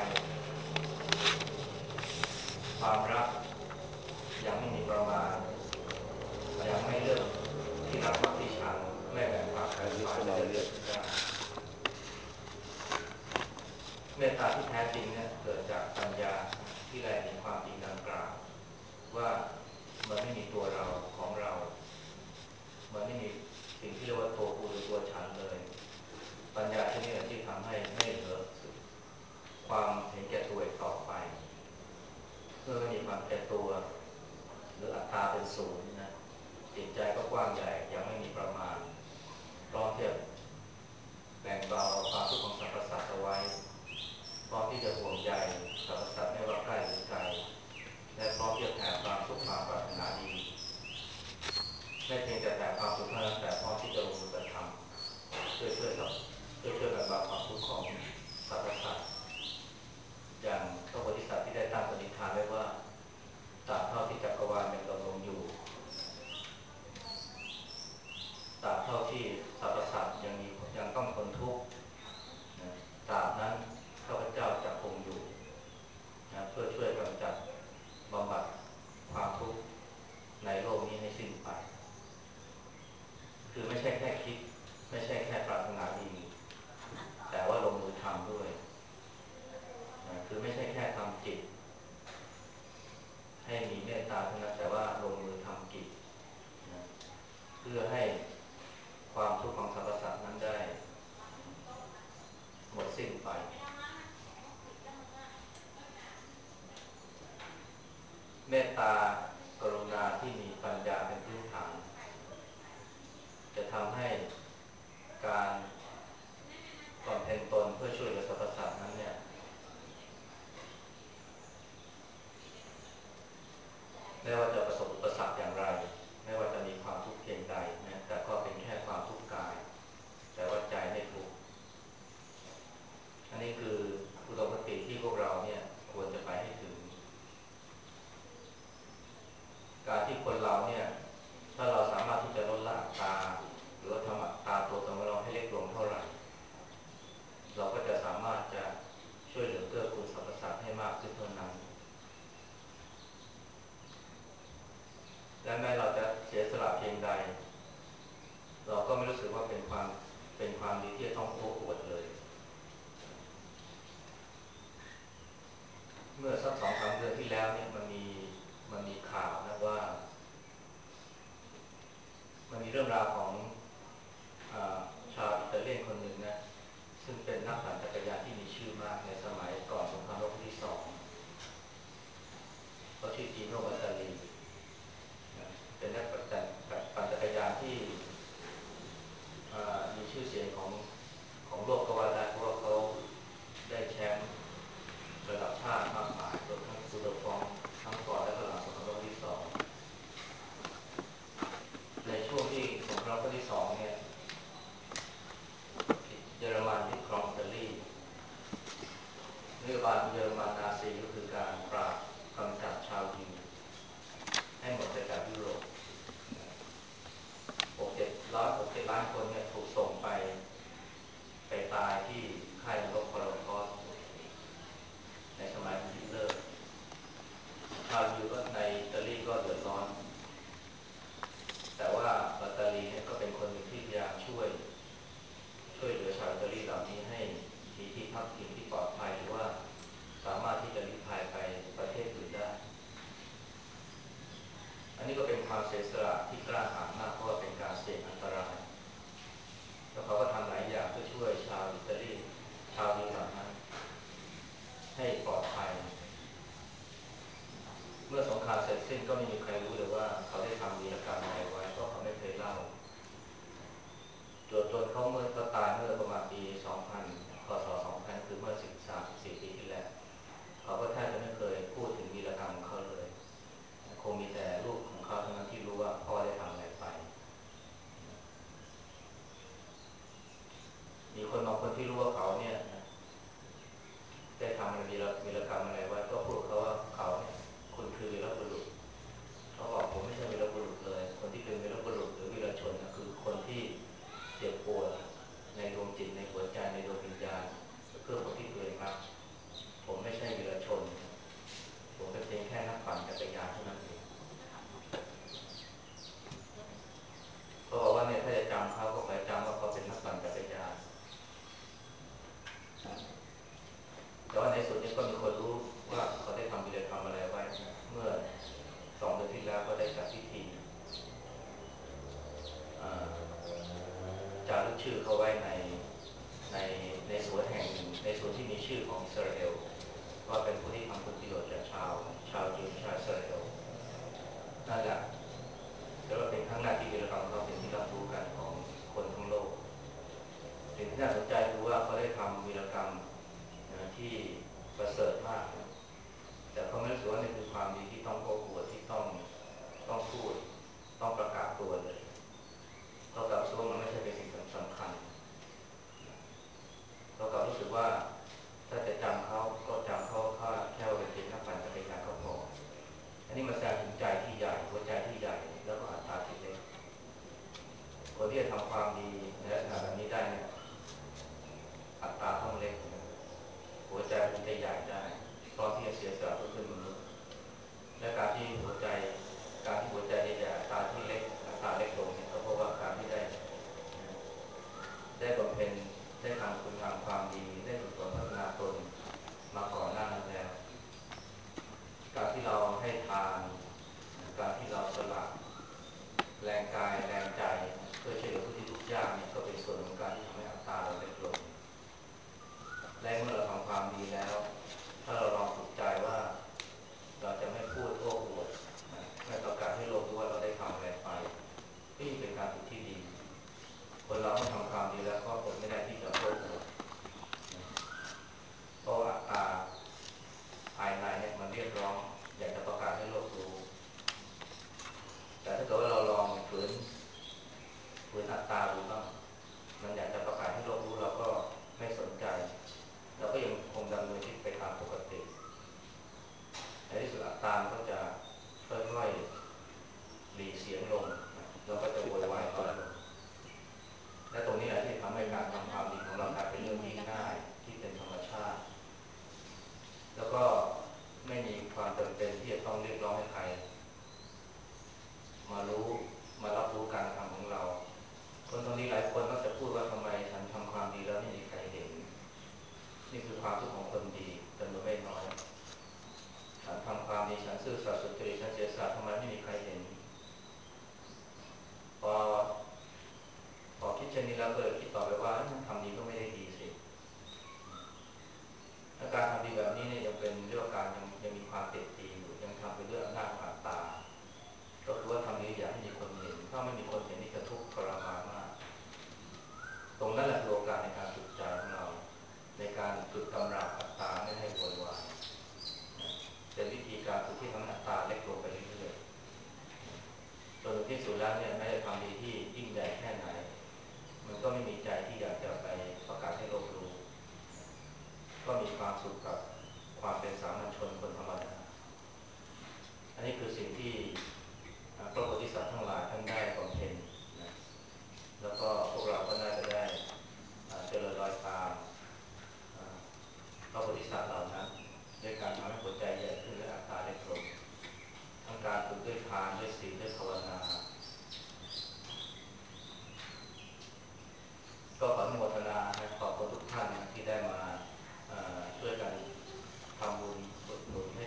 ความรักยังไม่มีประมาณยังไม่เลือกที่รักมักที่ชังไม่แบ่งฝักแบ่งฝ่ายไม่เลือกที่ได้เมตตาที่แท้จริงเนี่ยเกิดจากปัญญาที่แลเห็นความจริงดังกล่าวว่ามันไม่มีตัวเราของเรามันไม่มีสิ่งที่เรียกว่าตัวกูหรือตัวฉันเลยปัญญาที่นี่ที่ทำให้ไม่เหลือความเห็นแก่ตัวอีกต่อไปเมื่อไม่มีความแก่ตัวหรืออัตตาเป็นศูนย์นะจิตใจก็กว้างใหญ่ยังไม่มีประมาณพร้อมที่จะแบ่งเบาความทุกข์ของสรรพสัตว์เอาไว้พร้อมที่จะห่วงใยสรรพสัตว์ไม่ว่าใกล้หรือไกลและพร้อมที่จะแผ่ความสุขความปรารถนาดีไม่เพียงแต่แผ่ความสุขเท่านั้นแต่พร้อมที่จะลงมือกระทำช่วยช่วยกับช่วยช่วยกันบำบัดความทุกข์ของสรรพสัตว์อย่างพระโพธิสัตว์ที่ได้ตั้งปณิธานไว้ว่าตราเมตตากรุณาที่มีปัญญาเป็นพื้นฐานจะทำให้การบำเพ็ญตนเพื่อช่วยเหลือสรรพสัตว์นั้นเนี่ยไม่ว่าจะประสบอุปสรรคอย่างไรไม่ว่าจะมีความทุกข์เพียงใดนะแต่ก็เป็นแค่ความทุกข์กายแต่ว่าใจไม่ทุกข์อันนี้คืออุดมคติที่พวกเราเนี่ยควรจะไปให้ถึงการที่คนเราเนี่ยถ้าเราสามารถที่จะลดละอัตราหรือว่าทำอัตราตัวตนของเราให้เล็กลงเท่าไหร่เราก็จะสามารถจะช่วยเหลือเกื้อกูลสรรพสัตว์ให้มากขึ้นเท่านั้นและแม้เราจะเสียสละเพียงใดเราก็ไม่รู้สึกว่าเป็นความเป็นความดีที่จะต้องโอ้อวดเลยเมื่อสักสองสามเดือนที่แล้วเนี่ยมันมีมันมีข่าวนะว่ามันมีเรื่องราวของอ่าชาวอิตาเลียนคนหนึ่งนะซึ่งเป็นนักปั่นจักรยานที่มีชื่อมากในสมัยก่อนสงครามโลกครั้งที่สองเขาชื่อจิโน บัตตาลีเป็นนักปั่นจักรยานที่มีชื่อเสียงของของโลกก็ว่าได้เพราะว่าเขาได้แชมป์ระดับชาติมากมายรวมทั้งซูเปอร์ฟองทั้งก่อนและหลังสงครามโลกที่สองในช่วงที่สงครามโลกที่สองเนี่ยเยอรมันที่ครองอิตาลีนโยบายของเยอรมันนาซีก็คือการปราบกำจัดชาวยิวให้หมดไปจากยุโรปหกเจ็ดร้อยหกเจ็ดล้านคนเนี่ยถูกส่งไปไปตายที่ค่ายนรกโฮโลคอสต์ในสมัยฮิตเลอร์ชาวยิวก็ในอิตาลีก็เดือดร้อนแต่ว่าบัตตาลีเนี่ยก็เป็นคนหนึ่งที่พยายามช่วยช่วยเหลือชาวอิตาลีเหล่านี้ให้มีที่พักพิงที่ปลอดภัยหรือว่าสามารถที่จะลี้ภัยไปประเทศอื่นได้อันนี้ก็เป็นความเสียสละที่กล้าหาญมากเพราะว่าเป็นการเสี่ยงอันตรายแล้วเขาก็ทำหลายอย่างเพื่อช่วยชาวอิตาลีชาวยิวเหล่านั้นให้ปลอดภัยเมื่อสงครามเสร็จสิ้นก็ไม่มีใครรู้เลยว่าเขาได้ทำวีรกรรมอะไรไว้เพราะเขาไม่เคยเล่าจนจนเขาเมื่อเขาตายเมื่อประมาณปีสองพันพศสองพันคือเมื่อสิบสาม สิบสี่ปีที่แล้วเขาก็แทบจะไม่เคยพูดถึงวีรกรรมของเขาเลยคงมีแต่ลูกของเขาเท่านั้นที่รู้ว่าพ่อได้ทำอะไรไปมีคนบางคนที่รู้ว่าเขาเนี่ยได้ทำอะไรวีรกรรมอะไรไว้ก็พูดเขาว่าเขาเนี่ยคุณคือวีรบุรุษเขาบอกผมไม่ใช่วีรบุรุษเลยคนที่เป็นวีรบุรุษหรือวีรชนนะคือคนที่เจ็บปวดในดวงจิตในหัวใจในดวงวิญญาณเพื่อคนที่ตัวเองรักผมไม่ใช่วีรชนผมเป็นเพียงแค่นักปั่นจักรยานเท่านั้นเองเขาบอกว่าเนี่ยถ้าจะจำเขาก็ขอจำว่าเขาเป็นนักปั่นจักรยานแต่ว่าในสุดนี้ก็มีคนรู้ว่าเขาได้ทำวีรกรรมอะไรไว้เมื่อสองเดือนที่แล้วก็ได้จัดพิธีจารึกชื่อเขาไว้ในในในสวนแห่งหนึ่งในสวนที่มีชื่อของอิสราเอลว่าเป็นผู้ที่ทำคุณประโยชน์แก่ชาวชาวยิวชาวอิสราเอลนั่นแหละแต่ว่าเป็นครั้งแรกที่วีรกรรมเขาเป็นที่รับรู้กันของคนทั้งโลกสิ่งที่น่าสนใจคือว่าเขาได้ทำวีรกรรมนะที่ประเสริฐมากนะแต่เขาไม่รู้สึกว่านี่คือความดีที่ต้องโอ้อวดที่ต้องต้องพูดต้องประกาศตัวเลยเขากลับรู้สึกว่ามันไม่ใช่เป็นสิ่งสำคัญเขากลับรู้สึกว่าถ้าจะจำเขาก็จำเขาแค่ว่าเป็นเพียงนักปั่นจักรยานก็พออันนี้มันแสดงถึงใจที่ใหญ่หัวใจที่ใหญ่แล้วก็อัตตาที่เล็กคนที่จะทำความดีในลักษณะแบบนี้ได้เนี่ยอัตตาต้องเล็กหัวใจมันจะใหญ่ได้พร้อมที่จะเสียสละเพื่อเพื่อนมนุษย์และการที่หัวใจการที่หัวใจใหญ่อัตตาที่เล็กอัตตาเล็กลงเนี่ยก็เพราะว่าการที่ได้ได้บำเพ็ญได้ทำคุณงามความดีได้ฝึกฝนพัฒนาตนมาก่อนหน้านั้นแล้วการที่เราให้ทานการที่เราสละแรงกายแรงใจเพื่อช่วยเหลือผู้ที่ทุกข์ยากเนี่ยก็เป็นส่วนของการที่ทำให้อัตตาเราเล็กลงและเมื่อเราทำความดีแล้วถ้าเราลองฝึกใจว่าเราจะไม่พูดโอ้อวดก็จะค่อยๆหลีเสียงลงเราก็จะโวยวายน้อยลงและตรงนี้แหละที่ทำให้การทำความดีของเรากลายเป็นเรื่องที่ง่ายที่เป็นธรรมชาติแล้วก็ไม่มีความจำเป็นที่จะต้องเรียกร้องให้ใครมารู้มารับรู้การทำของเราคนตรงนี้หลายคนก็จะพูดว่าทำไมฉันทำความดีแล้วไม่มีใครเห็นนี่คือความทุกข์ของคนดีจำนวนไม่น้อยฉันทำความดีฉันซื่อสัตย์สุจริตฉันเสียสละทำไมไม่มีใครเห็นพอพอคิดเช่นนี้แล้วก็เลยคิดต่อไปว่ามันทำดีก็ไม่ได้ดีสิและการทำดีแบบนี้เนี่ยยังเป็นเรื่องการยังยังมีความติดตีอยู่ยังทำเป็นเรื่องอำนาจผ่านตาก็คือว่าทำดีอยากให้มีคนเห็นถ้าไม่มีคนเห็นนี่จะทุกข์ทรมานมากตรงนั้นแหละคือโอกาสในการฝึกใจของเราในการฝึกกำลังอัตตาไม่ให้โวยวายเป็นวิธีการฝึกที่ทำให้อัตตาเล็กลงไปเรื่อยๆจนที่สุดแล้วเนี่ยไม่ได้ทำดีที่ยิ่งใหญ่แค่ไหนมันก็ไม่มีใจที่อยากจะไปประกาศให้โลกรู้ก็มีความสุขกับความเป็นสามัญชนคนธรรมดาอันนี้คือสิ่งที่พระโพธิสัตว์ทั้งหลายท่านได้บำเพ็ญนะแล้วก็พวกเราก็น่าจะได้เจริญรอยตามพระโพธิสัตว์เหล่านั้นด้วยการทำให้หัวใจใหญ่ขึ้นและอัตตาเล็กลงทั้งการฝึกด้วยทานด้วยศีลด้วยภาวนาก็ขออนุโมทนาขอบคุณทุกท่านที่ได้มาช่วยกันทำบุญอุดหนุน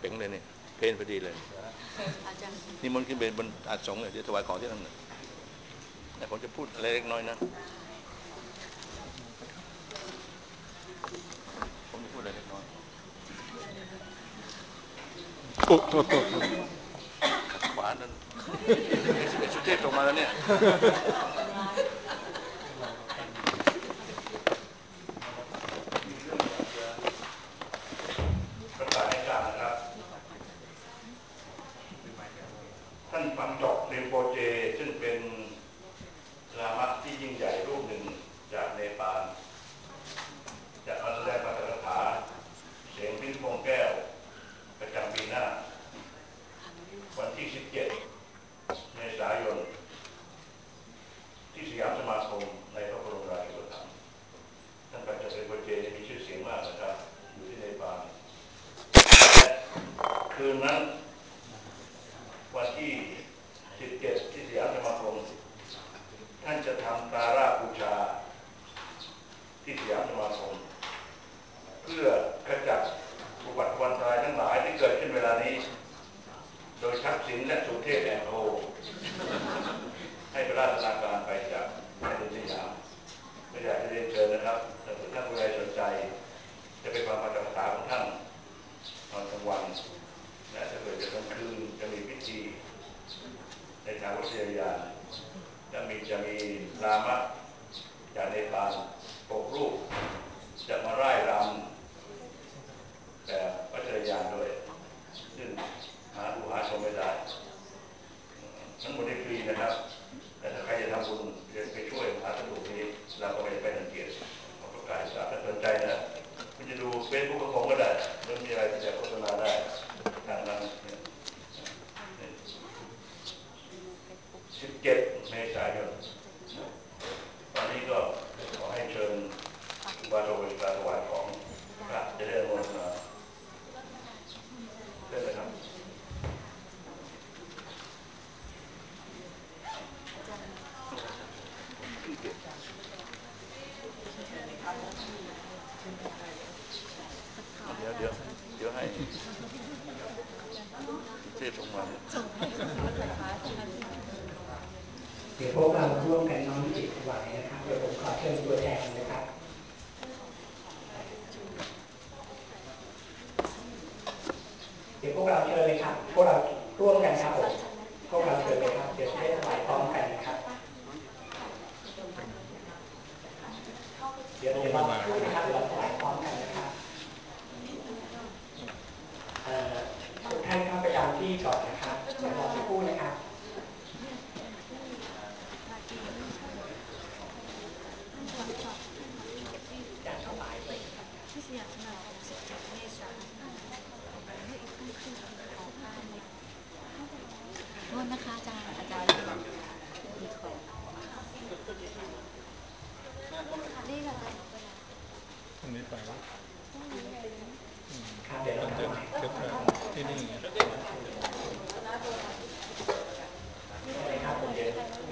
เป๋งเลยเนี่ยเพลนพอดีเลยอาจารย์นี่มันขึ้นเป็นบนอาสงเลยเดี๋ยวถวายของที่นั่นแต่ผมจะพูดอะไรเล็กน้อยนะผมจะพูดอะไรเล็กน้อยโอ้โหขัดขวานั่นสุเทพตรงมาแล้วเนี่ยประกาศให้ทราบนะครับท่านฟังจบเรมโปเจซึ่งเป็นลามะที่ยิ่งใหญ่รูปหนึ่งจากเนปาลจะมาแสดงปาฐกถาเสียงพิ้นพงแก้วประจำปีหน้าวันที่สิบเจ็ดเมษายนที่สยามสมาคมในพระบรมราชูปถัมภ์ท่านปัจจุบันเรมโปเจมีชื่อเสียงมากนะครับอยู่ที่เนปาลและคืนนั้นวันที่สิบเจ็ดที่สยามสมาคมท่านจะทำการาบูชาที่สยามสมาคมเพื่อขจัดอุบัติวันตรายทั้งหลายที่เกิดขึ้นเวลานี้โดยทักษิณและสุเทพแอนโทให้พระราชนาการไปจากแผ่นดินสยามไม่อยากจะเรียนเชิญนะครับถ้าท่านผู้ใดสนใจจะไปฟังปาฐกถาของท่านตอนกลางวันและถ้าเกิดจะกลางคืนจะมีพิธีในทางวิทยาญาณและมีจะมีลามะจากเนปาลปกรูปจะมาร่ายรำแต่วิทยาญาณด้วยซึ่งหาดูหาชมไม่ได้ทั้งหมดนี้ฟรีนะครับแต่ถ้าใครจะทำบุญจะไปช่วยหาสถูปนี้เราก็ไม่ได้ไปรังเกียจขอประกาศทราบถ้าสนใจนะคุณจะดูเฟซบุ๊กของผมก็ได้มันมีอะไรที่จะโฆษณาได้ทางนั้นสิบเจ็ดเมษายนตอนนี้ก็ขอให้เชิญอุบาสกอุบาสิกาถวายของพระจะได้อนุโมทนาเชิญเลยครับเดี๋ยวเดี๋ยวเดี๋ยวให้เทพส่งมาเดี๋ยวพวกเราร่วมกันน้อมจิตถวายนะครับเดี๋ยวผมขอเชิญตัวแทนนะครับเดี๋ยวพวกเราเชิญเลยครับพวกเราร่วมกันครับผมพวกเราเชิญเลยครับเดี๋ยวจะได้ถวายพร้อมกันนะครับเดี๋ยวเดี๋ยวเราพูดนะครับเดี๋ยวเราถวายพร้อมกันนะครับทุกท่านเข้าไปตามที่ก่อนนะครับเดี๋ยวเราจะพูดนะครับอย่างถวายไปที่สยามสมาคมสิบเจ็ดเมษายนโทษนะคะอาจารย์อาจารย์มีของนี่ค่ะอาจารย์ตรงนี้ไปแล้วครับเดี๋ยวเราถวายเก็บไว้ที่นี่ครับผมเดี๋ยว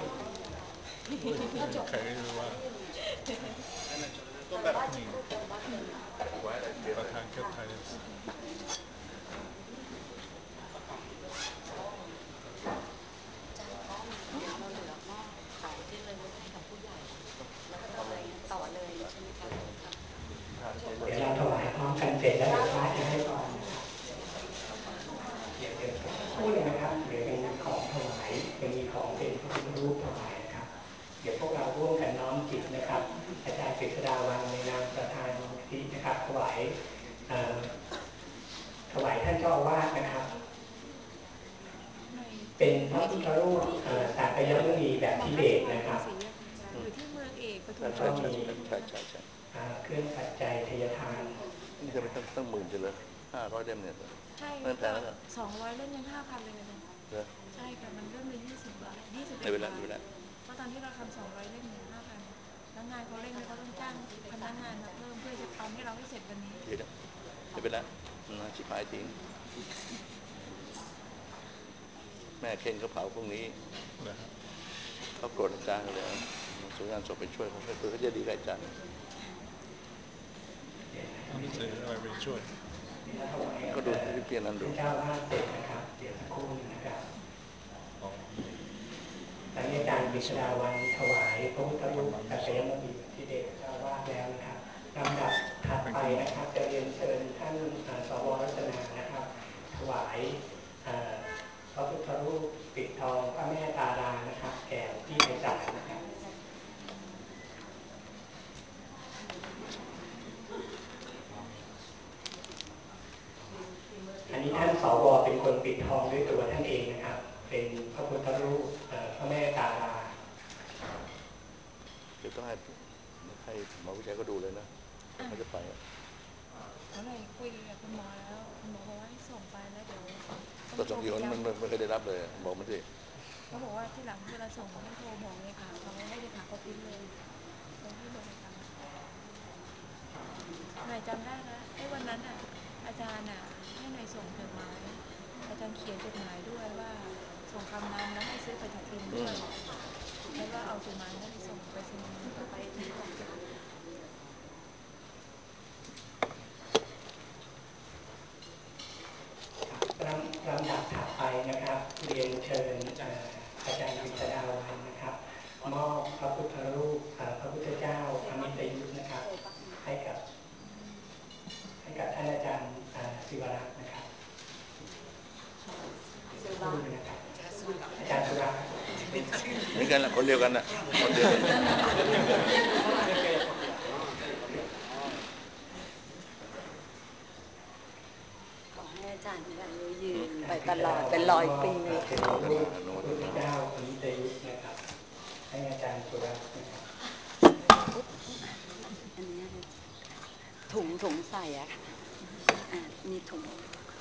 ใครรู้ว่านี่ประธานเก็บไทยเดี๋ยวเราถวายพร้อมกันเสร็จแล้วเดี๋ยวพระจะให้พรนะครับเดี๋ยวเดี๋ยวพูดเลยนะครับเดี๋ยวยังมีของถวายยังมีของเป็นพระพุทธรูปถวายนะครับเดี๋ยวพวกเราร่วมกันน้อมจิตนะครับอาจารย์กฤษดาวันในนามประธานมูลนิธินะครับถวายถวายท่านเจ้าอาวาสนะครับเป็นพระพุทธรูปสากยมุนีแบบทิเบตนะครับอยู่ที่เมืองเอกปทุมแล้วก็มีเครื่องปัจจัยทยทานนี่จะเป็นตั้งตั้งหมื่นเลยห้าร้อยเล่มเนี่ยใช่สองร้อยเล่มยังห้าพันเลยนะจ๊ะใช่ค่ะมันเริ่มเลยยี่สิบบาทยี่สิบเอ็ดบาทเพราะตอนที่เราทำสองร้อยเล่มเนี่ยห้าพันแล้วงานเขาเร่งเขาต้องจ้างพนักงานมาเพิ่มเพื่อจะทำให้เราให้เสร็จวันนี้เดี๋ยวจะไปแล้วนะชิบหายทิ้งแม่เคนเขาเผาพวกนี้เขาโกรธอาจารย์เลยส่งงานศพไปช่วยเขาช่วยเพื่อเขาจะดีกับอาจารย์หนังสืออะไรไปช่วยก็ดูที่เปลี่ยนนั้นดูเจ้าวาดเสร็จนะครับเดี๋ยวสักครู่นึงนะครับหลังจากการกฤษดาวันถวายพระพุทธรูปสักยมุนีที่เดชเจ้าวาดแล้วนะครับลำดับถัดไปนะครับจะเรียนเชิญท่านสวรัตนานะครับถวายพระพุทธรูปปิดทองพระแม่ตาดานะครับแก่ที่ไพศาลนะครับอันนี้ท่านสวเป็นคนปิดทองด้วยตัวท่านเองนะครับเป็นพระพุทธรูปพระแม่ตาดาเดี๋ยวต้องให้ให้หมอวิชัยก็ดูเลยนะเขาจะไปเขาเลยคุยกับคุณหมอแล้วคุณหมอบอกว่าให้ส่งไปแล้วเดี๋ยวก็ส่งกี่คนมันไม่เคยได้รับเลยบอกมันสิเขาบอกว่าที่หลังเวลาส่งให้โทรบอกเลยค่ะเขาให้เลยค่ะเขาพิมพ์เลยเขาให้บอกเลยค่ะนายจำได้นะไอ้วันนั้นอ่ะอาจารย์อ่ะให้นายส่งจดหมายอาจารย์เขียนจดหมายด้วยว่าส่งคำนำแล้วให้ซื้อปฏิทินด้วยแล้วก็เอาจดหมายนั้นไปส่งไปส่งไปที่กองจุฬาลำดับถัดไปนะครับเรียนเชิญอาจารย์กฤษดาวันนะครับมอบพระพุทธรูปพระพุทธเจ้าอมิตยุทธนะครับให้กับให้กับท่านอาจารย์ศิวรักษ์นะครับคู่นะครับอาจารย์สุรักษ์เหมือนกันละคนเดียวกันนะคนเดียวกันอาจารย์อายุยืนไปตลอดเป็นร้อยปีเลยค่ะพระพุทธเจ้าอมิตยุทธนะครับให้อาจารย์สุรักษ์นะครับอันนี้ถุงถุงใส่อะค่ะมีถุง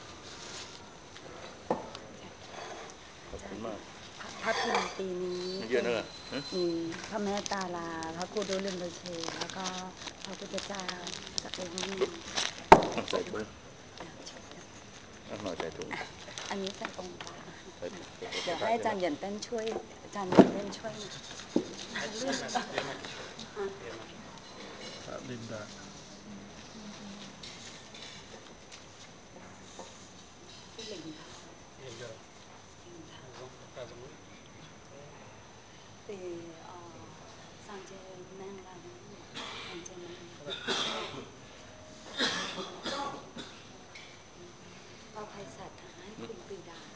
ขอบคุณมากพระพิมพ์ปีนี้เยอะนะมีพระแม่ตาลาพระครูดุลินโดเชแล้วก็พระพุทธเจ้าสักองค์นี้ใส่ถุงหน่อยใส่ถุงอันนี้ใส่องค์ปลาเดี๋ยวให้อาจารย์เหยียนเต้นช่วยอาจารย์เหยียนเต้นช่วยนะลินดาลินดาตีสังเจแมงลาสังเจแมงเอาไพศาลให้คุณปรีดา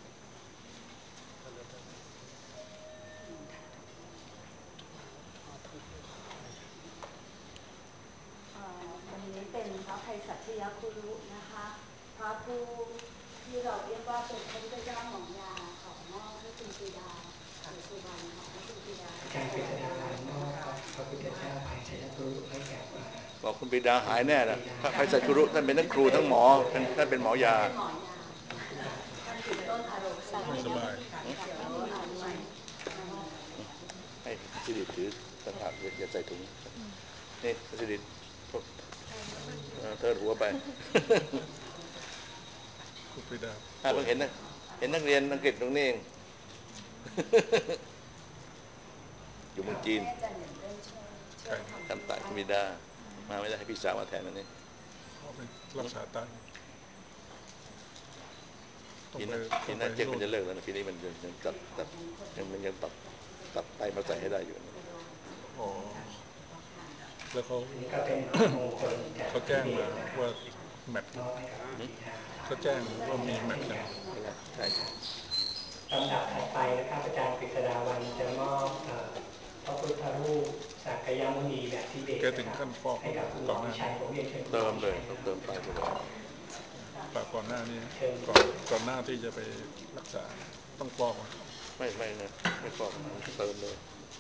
วันนี้เป็นพระไพศาลชยคุรุนะคะพระผู้ที่เราเรียกว่าเป็นพระพุทธเจ้าหม่อมยาของมอบให้คุณปรีดาหรือสุวรรณของคุณปรีดาอาจารย์กฤษดาวันมอบพระพุทธเจ้าไพศาลชยคุรุให้แก่บอกคุณปรีดาหายแน่นะพระไพศาลคุรุท่านเป็นทั้งครูทั้งหมอท่านเป็นหมอยาไม่สบายให้สิริถือต่างหากอย่าใส่ถุงนี่สิริเธอหัวไปคุณปรีดาอ่าเพิ่งเห็นนะเห็นนักเรียนอังกฤษตรงนี้เองอยู่เมืองจีนทำตาคุณปรีดามาไม่ได้ให้พี่สาวมาแทนวันนี้รักษาไตปีนั้นปีนั้นเจ๊มันจะเลิกแล้วนะปีนี้มันยังตัดตัดยังมันยังตัดตัดไตมาใส่ให้ได้อยู่อ๋อแล้วเขาเขาแจ้งมาว่าแมทเขาแจ้งว่ามีแมทกันใช่ลำดับถัดไปนะครับอาจารย์กฤษดาวันจะมอบพระพุทธรูปสักยมุนีแบบที่เด็กให้กับคุณหมอวิชัยผมเรียนเชิญเติมเลยต้องเติมไปไปเลยปากก่อนหน้านี้ก่อนก่อนหน้าที่จะไปรักษาต้องฟอกไม่ไม่นะไม่ฟอกเติมเลย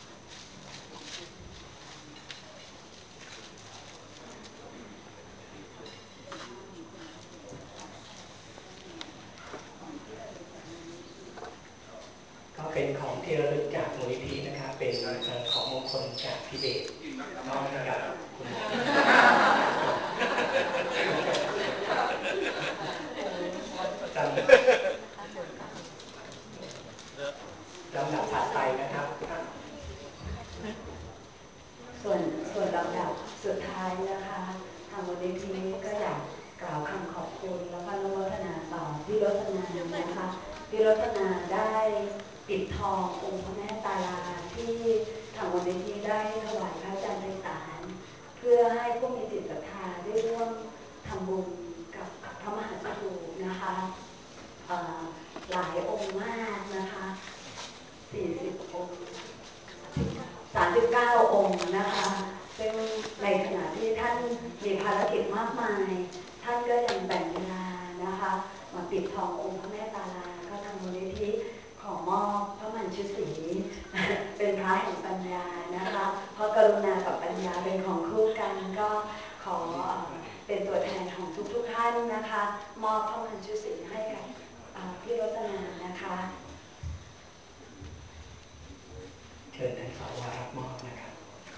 ก็เป็นของที่ระลึกจากมูลนิธินะครับเป็นของมงคลจากทิเบตมอบให้กับคุณหมอลำดับถัดไปนะครับส่วนส่วนลำดับสุดท้ายนะคะทางมูลนิธิก็อยากกล่าวคำขอบคุณจนาได้ปิดทององค์พระแม่ตาลาที่ทางมูลนิธิได้ถวายพระอาจารย์ไพศาลเพื่อให้ผู้มีจิตศรัทธาได้ร่วมทำบุญกับพระมหาสถูปนะคะหลายองค์มากนะคะสี่สิบองค์สามสิบเก้าองค์นะคะซึ่งในขณะที่ท่านมีภารกิจมากมายท่านก็ยังแบ่งเวลานะคะมาปิดทององค์พระแม่ตาลาก็ทางมูลนิธิขอมอบพระมัญชุศรีเป็นพระแห่งปัญญานะคะเพราะกรุณากับปัญญาเป็นของคู่กันก็ขอเป็นตัวแทนของทุกๆท่านนะคะมอบพระมัญชุศรีให้กับพี่รจนานะคะเชิญท่านสาวารับมอบนะครับ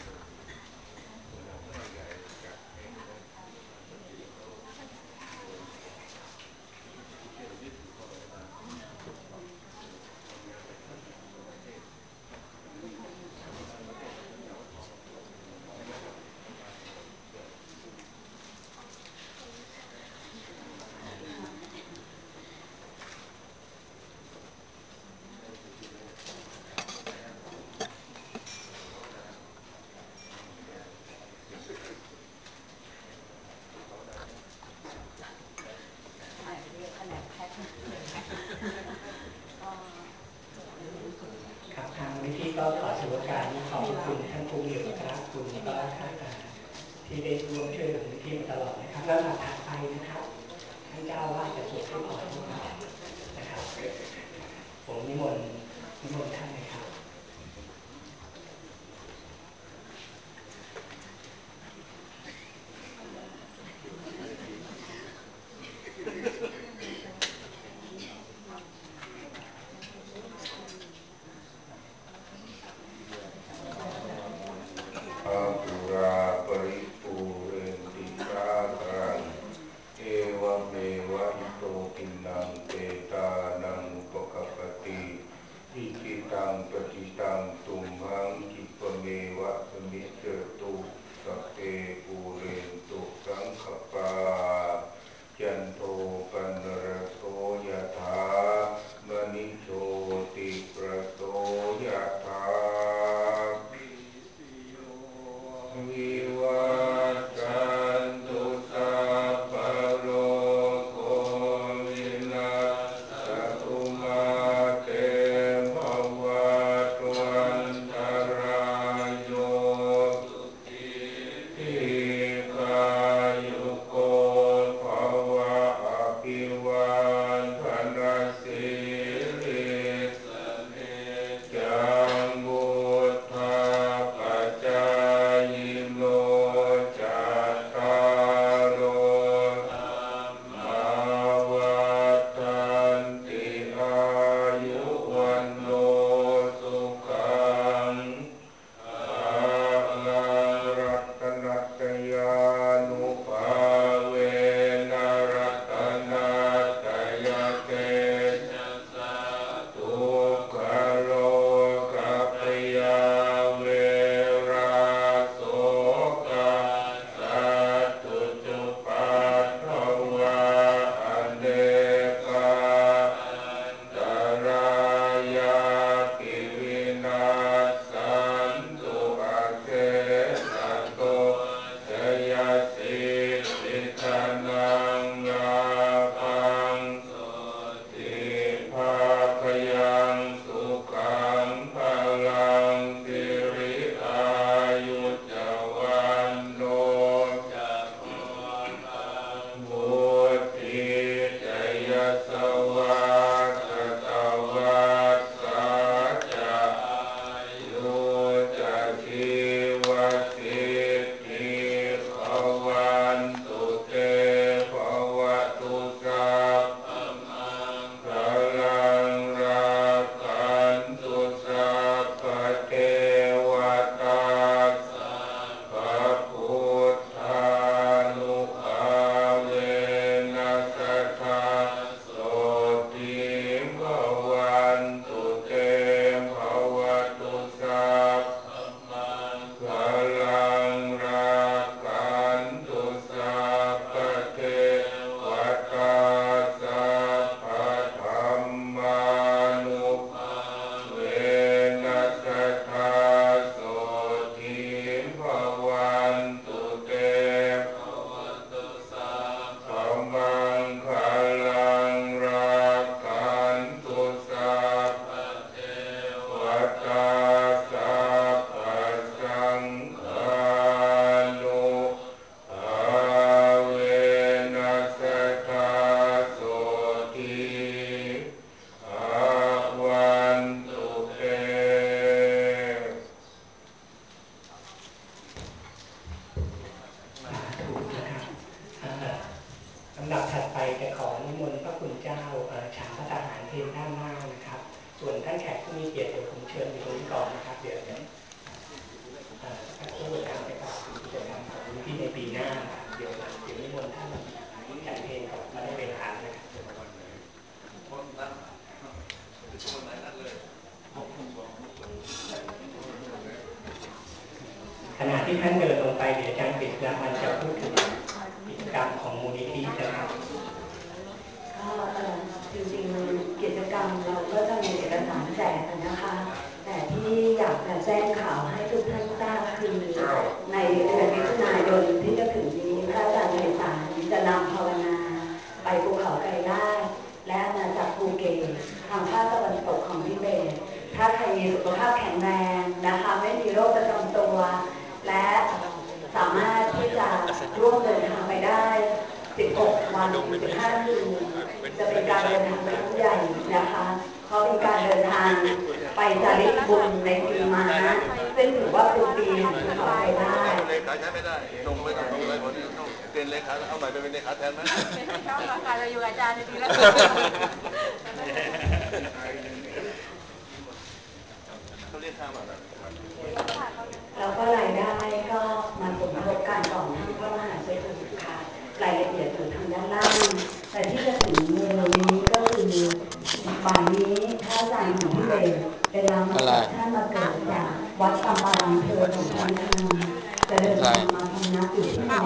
ก็ขอถือโอกาสนี้ขอบคุณท่านผู้มีพระคุณก็ท่านที่ได้ร่วมช่วยเหลือมูลนิธิมาตลอดนะครับแล้วถัดไปนะครับท่านเจ้าว่าจะสวดให้พรพวกเรานะครับผมนิมนต์นิมนต์ท่านนะครับตังปส่วนท่านแขกผู้มีเกียรติเดี๋ยวผมเชิญอยู่ตรงนี้ก่อนนะครับเดี๋ยวจะสักครู่การไปกล่าวถึงกิจกรรมของมูลนิธิในปีหน้าเดี๋ยวเดี๋ยวนิมนต์ท่านฉันเพลงกับมาได้เป็นทานนะครับขณะที่ท่านเดินลงไปเดี๋ยวอาจารย์ปิดแล้วมันจะพูดถึงกิจกรรมของมูลนิธินะครับก็จริงๆกิจกรรมเราก็จะมีเอกสารแจกนะคะแต่ที่อยากจะแจ้งข่าวให้ทุกท่านทราบคือในเดือนมิถุนายนที่จะถึงนี้พระอาจารย์ไพศาลจะนำภาวนาไปภูเขาไกรลาดและอาณาจักรภูเก็ตทางภาคตะวันตกของทิเบตถ้าใครมีสุขภาพแข็งแรงนะคะไม่มีโรคประจำตัวและสามารถที่จะร่วมเดินทางไปได้สิบหกวันสิบห้าคืนจะเป็นการเดินทางครั้งใหญ่นะคะเพราะเป็นการเดินทางไปจาริกบุญในปีม้าซึ่งถือว่าเป็นปีแห่งภูเขาไกรลาดเลขาใช้ไม่ได้ลงไม่ต้องลงเลยคนนี้ต้องเป็นเลขาเอาใหม่ไปเป็นเลขาแทนไหมชอบราคาจะอยู่อาจารย์ดีแล้วเขาเรียกข้ามาแล้วก็รายได้ก็มาสมทบกันของท่านพระมหาเศรษฐีค่ะรายละเอียดอยู่ทางด้านล่างแต่ที่จะถึงเร็วนี้ก็คือบ่ายนี้พระอาจารย์ของพี่เบลเป็นลามาจากท่านมาเกิดจากวัดตำปาลังเพลินของท่านจะเดินทางมาพำนักอยู่ที่